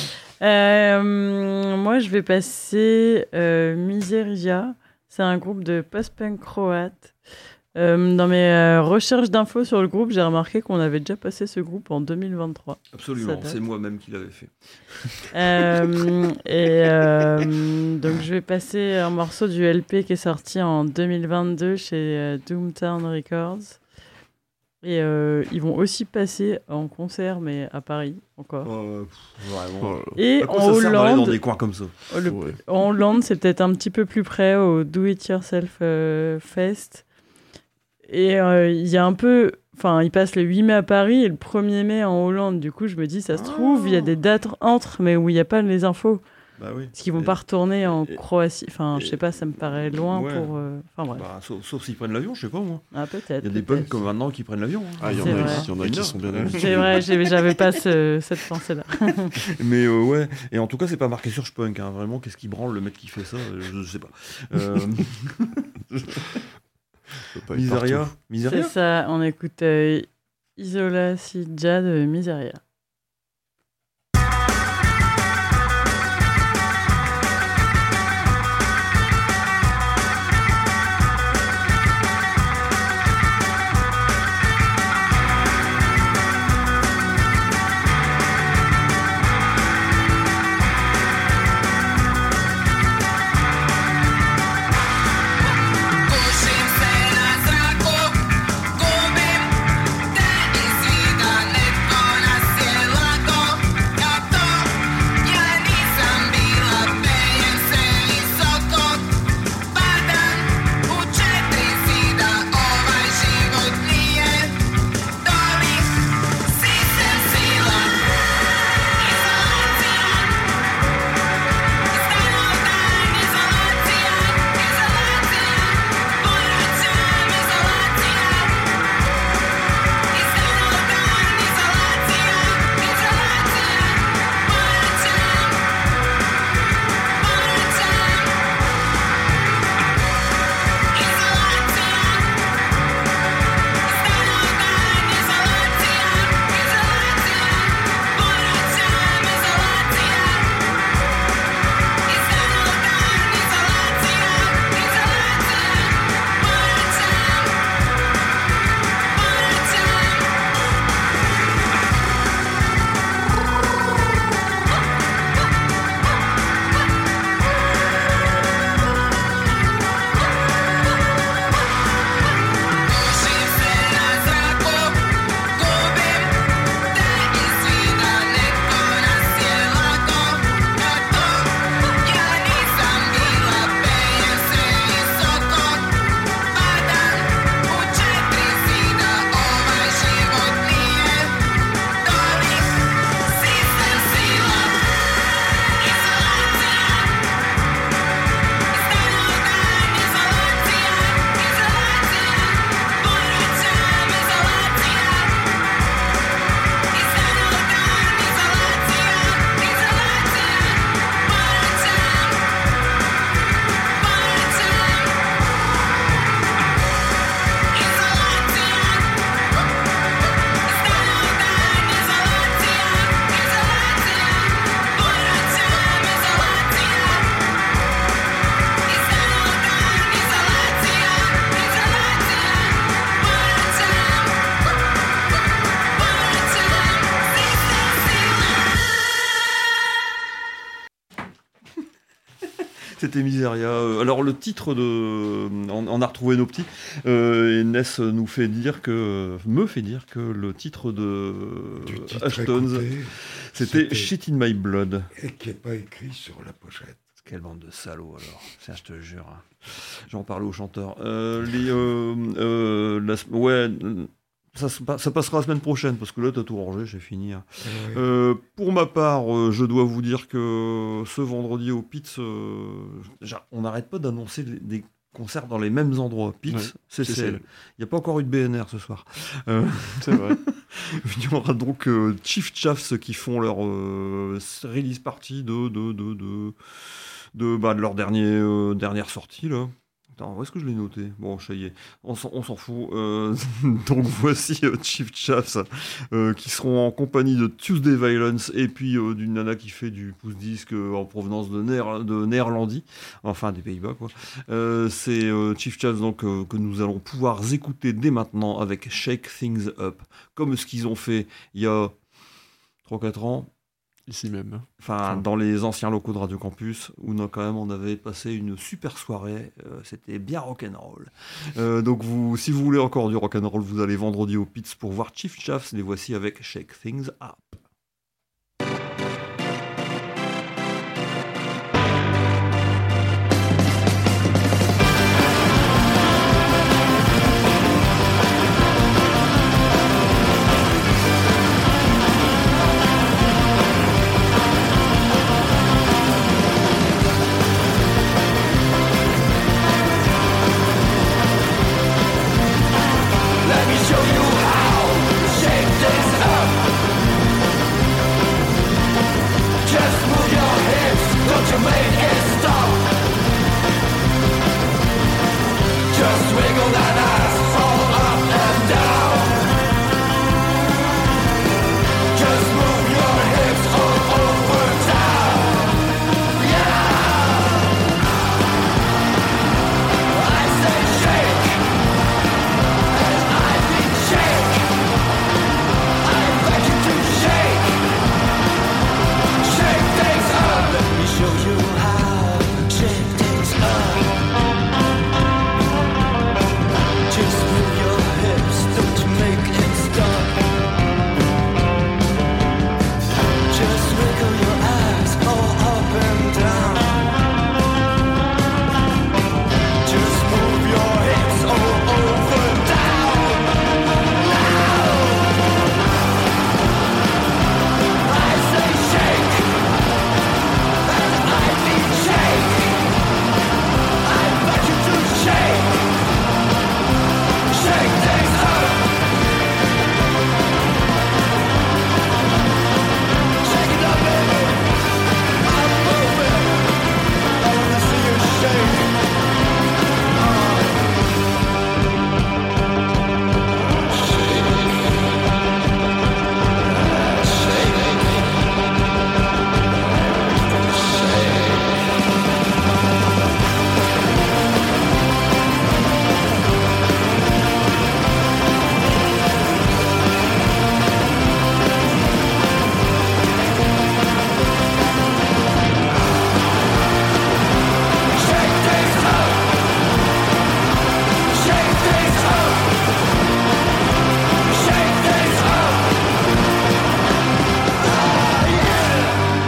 Euh, moi, je vais passer euh, Miseria. C'est un groupe de post-punk croate. Euh, dans mes euh, recherches d'infos sur le groupe, j'ai remarqué qu'on avait déjà passé ce groupe en deux mille vingt-trois. Absolument, Ça date. c'est moi-même qui l'avais fait. Euh, et euh, donc, je vais passer un morceau du L P qui est sorti en deux mille vingt-deux chez euh, Doomtown Records. Et euh, ils vont aussi passer en concert, mais à Paris encore. Euh, pff, vraiment. Oh, Et À quoi en ça sert d'aller dans Hollande, des coins comme ça? le- ouais. en Hollande, c'est peut-être un petit peu plus près au Do It Yourself euh, Fest. Et euh, il y a un peu. Enfin, il passe le huit mai à Paris et le premier mai en Hollande. Du coup, je me dis, ça se trouve, il y a des dates entre, mais où il n'y a pas les infos. Bah oui. Parce qu'ils vont Et- pas retourner en et- Croatie. Enfin, je et- sais pas, ça me paraît loin Ouais. pour. euh, Enfin, bref. Bah, sauf, sauf s'ils prennent l'avion, je sais pas moi. Ah, peut-être. Il y a des peut-être. punks comme maintenant qui prennent l'avion. hein. Ah, il y en C'est a, vrai. qui- il y en a qui sont bien Ouais. habitués. C'est vrai, j'ai- j'avais pas ce- cette pensée-là. Mais euh, ouais, et en tout cas, c'est pas marqué sur Spunk. Hein. Vraiment, qu'est-ce qui branle le mec qui fait ça? Je, je sais pas. Euh... Ça peut pas être Miseria, partout. Miseria. C'est ça, on écoute euh, Isola Sidja de Miseria. Pušim se na zraku, gubim te iz vida, netko nas je lako na to. Ja nisam bila, pejem se visoko, padam u četiri zida, ovaj život nije doli, sistem sila, izolacija, stalno dan izolacija, izolacija. Poraćam izolacija, iz dana u dan izolacija, izolacija. Poraćam, Pušim se na zraku, gubim te iz vida, netko nas je lako na to. Ja nisam bila, pejem se visoko, padam u četiri zida, ovaj život nije doli, sistem sila, izolacija, iz dana u dan izolacija, izolacija. Poraćam izolacija, iz dana u dan izolacija, izolacija. C'était Miseria. Euh, Alors le titre de, on, on a retrouvé nos petits. Euh, et Ness nous fait dire que, me fait dire que le titre de Du titre Ashtones, écouté, c'était c'était- Shit in My Blood. et qui n'est pas écrit sur la pochette. Quelle bande de salauds alors. Ça, je te jure. J'en parlais au chanteur. Euh, les, euh, euh, la- ouais. Ça, se pa- ça passera la semaine prochaine parce que là t'as tout rangé, j'ai fini. hein. Ouais. Euh, pour ma part, euh, je dois vous dire que ce vendredi au Pitts, euh, j'a- on n'arrête pas d'annoncer des, des concerts dans les mêmes endroits. Pitts, Ouais, C C L. C C L. Il n'y a pas encore eu de B N R ce soir. Euh, C'est vrai. il y aura donc euh, Chief Chaffs qui font leur euh, release party de, de, de, de, de, bah, de leur dernier, euh, dernière sortie là. Attends, où est-ce que je l'ai noté? Bon, ça y est, on s'en, on s'en fout. Euh, donc voici euh, Chief Chaffs euh, qui seront en compagnie de Tuesday Violence et puis euh, d'une nana qui fait du pouce-disque euh, en provenance de, Néer- de Néerlandie, enfin des Pays-Bas quoi. Euh, c'est euh, Chief Chaffs donc, euh, que nous allons pouvoir écouter dès maintenant avec Shake Things Up, comme ce qu'ils ont fait il y a trois quatre ans. Ici même. Enfin, Enfin. dans les anciens locaux de Radio Campus, où non, quand même on avait passé une super soirée. Euh, C'était bien rock'n'roll. Euh, donc, vous, si vous voulez encore du rock'n'roll, vous allez vendredi au Pitts pour voir Chief Chaffs. Les voici avec Shake Things Up. Let me show you how to shake things up. Just move your hips, don't you make it stop. Just wiggle that ass all up and down. Just move your hips all over town. Yeah. I say shake. I mean shake. I invite you to shake. Shake things up. Let me show you how to shake things up. Just move your hips, don't you make it stop. Just wiggle your ass all up and down. Just move your hips all over down. I say shake, and I mean shake. I invite you to shake, shake things up. Shake it up, baby. I'm moving. I wanna see you shake. Shake things up. Shake things up. Shake things up. Ah, yeah.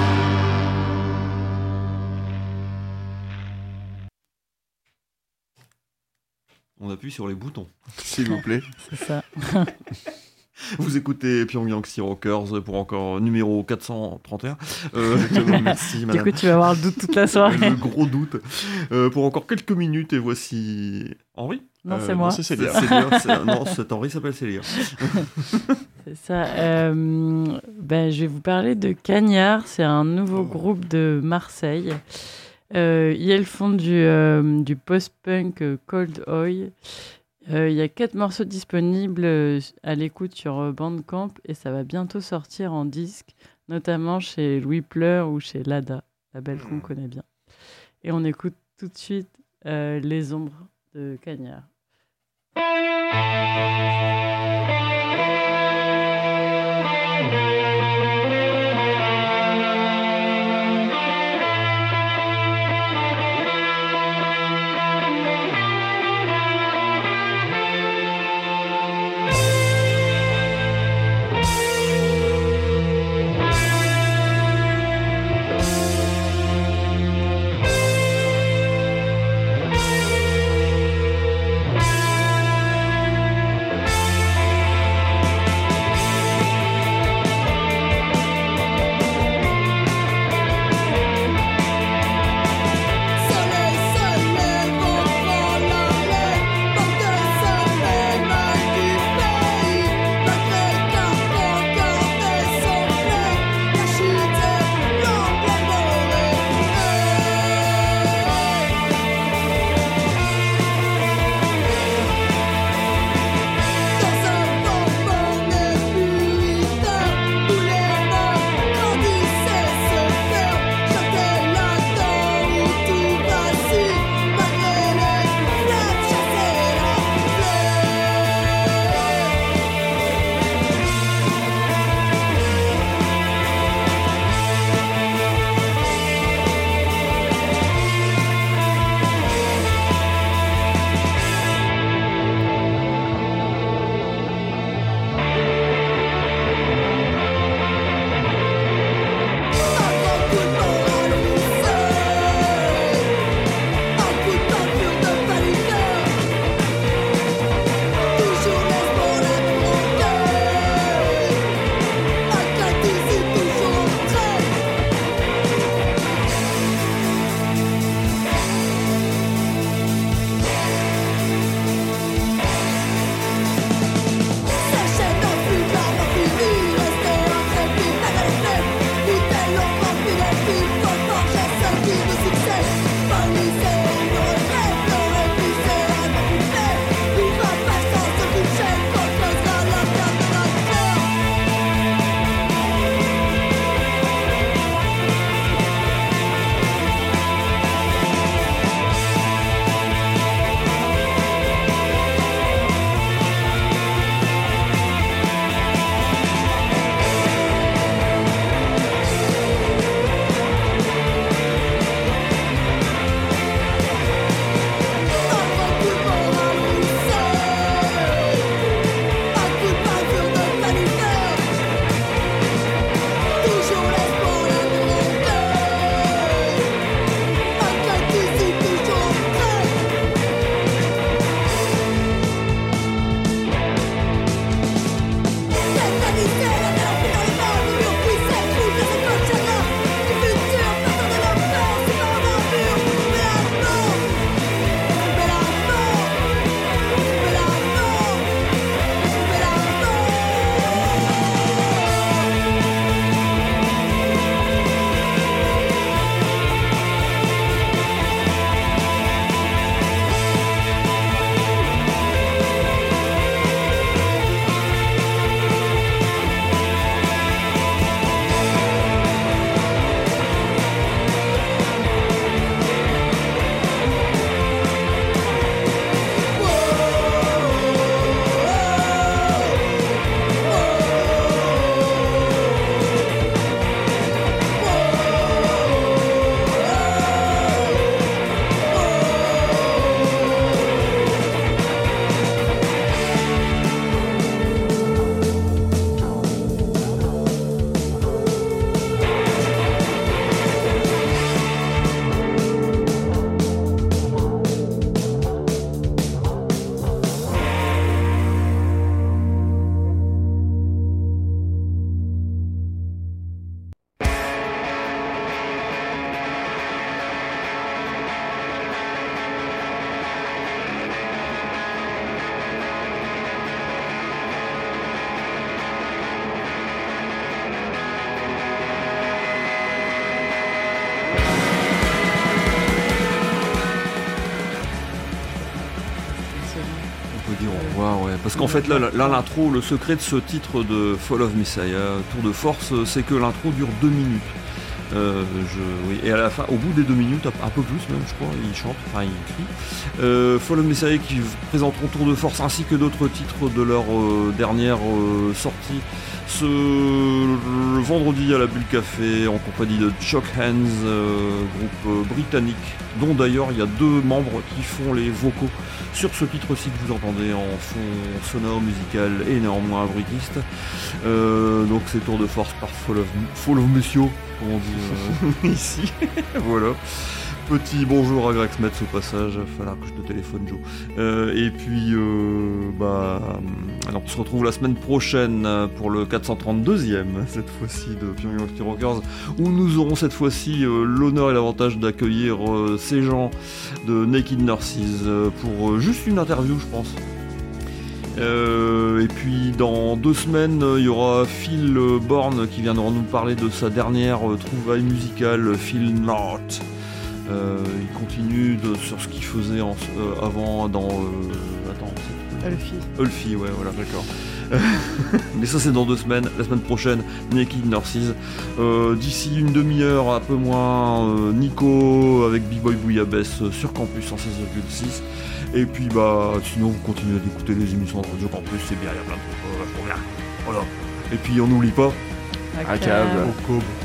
On appuie sur les boutons. S'il vous plaît. C'est ça. Vous écoutez Pyongyang Sea Rockers pour encore numéro quatre cent trente et un. Euh, merci, Du madame. coup, tu vas avoir le doute toute la soirée. Le gros doute. Euh, pour encore quelques minutes, et voici Henri. Non, Euh, c'est non, moi. c'est C'est Célia. Célia, c'est- Non, cet Henri s'appelle Célia. C'est ça. Euh, ben, je vais vous parler de Cagnard. C'est un nouveau groupe de Marseille. Euh, ils font du, euh, du post-punk euh, Cold Oil. Euh, Il y a quatre morceaux disponibles euh, à l'écoute sur euh, Bandcamp et ça va bientôt sortir en disque, notamment chez Louis Pleur ou chez Lada, label qu'on connaît bien. Et on écoute tout de suite euh, Les Ombres de Cagnard. Shake Parce qu'en fait, là, là, l'intro, le secret de ce titre de Fall of Messiah, Tour de Force, c'est que l'intro dure deux minutes. Euh, je, oui. Et à la fin, au bout des deux minutes, un peu plus même, je crois, il chante, enfin il crie. Euh, Fall of Messiah qui présenteront Tour de Force ainsi que d'autres titres de leur euh, dernière euh, sortie ce le vendredi à la Bulle Café en compagnie de Chuck Hands, euh, groupe euh, britannique, dont d'ailleurs il y a deux membres qui font les vocaux sur ce titre-ci que vous entendez en fond sonore musical et néanmoins un bruitiste. Euh, donc c'est Tour de Force par Fall of, Fall of Monsieur, comme on dit euh, ici. Voilà. Petit bonjour à Greg Smets au passage, il va falloir que je te téléphone Joe. Euh, et puis, euh, bah, alors on se retrouve la semaine prochaine pour le quatre cent trente-deuxième, cette fois-ci, de Pyongyang City Rockers, où nous aurons cette fois-ci euh, l'honneur et l'avantage d'accueillir euh, ces gens de Naked Nurses euh, pour euh, juste une interview, je pense. Euh, et puis dans deux semaines, il y aura Phil Bourne qui viendra nous parler de sa dernière euh, trouvaille musicale, Phil North. Euh, il continue de, sur ce qu'il faisait en, euh, avant dans euh, attends, Ulfi. Ulfi, ouais, voilà, d'accord. Mais ça c'est dans deux semaines. La semaine prochaine, Naked Nurses. Euh, d'ici une demi-heure, un peu moins, euh, Nico avec Big Boy Bouillabaisse sur Campus cent seize virgule six. Et puis bah sinon vous continuez d'écouter les émissions de Radio Campus, c'est bien, il y a plein de trucs, euh, vachement bien. Voilà. Et puis on n'oublie pas À cave. au cob.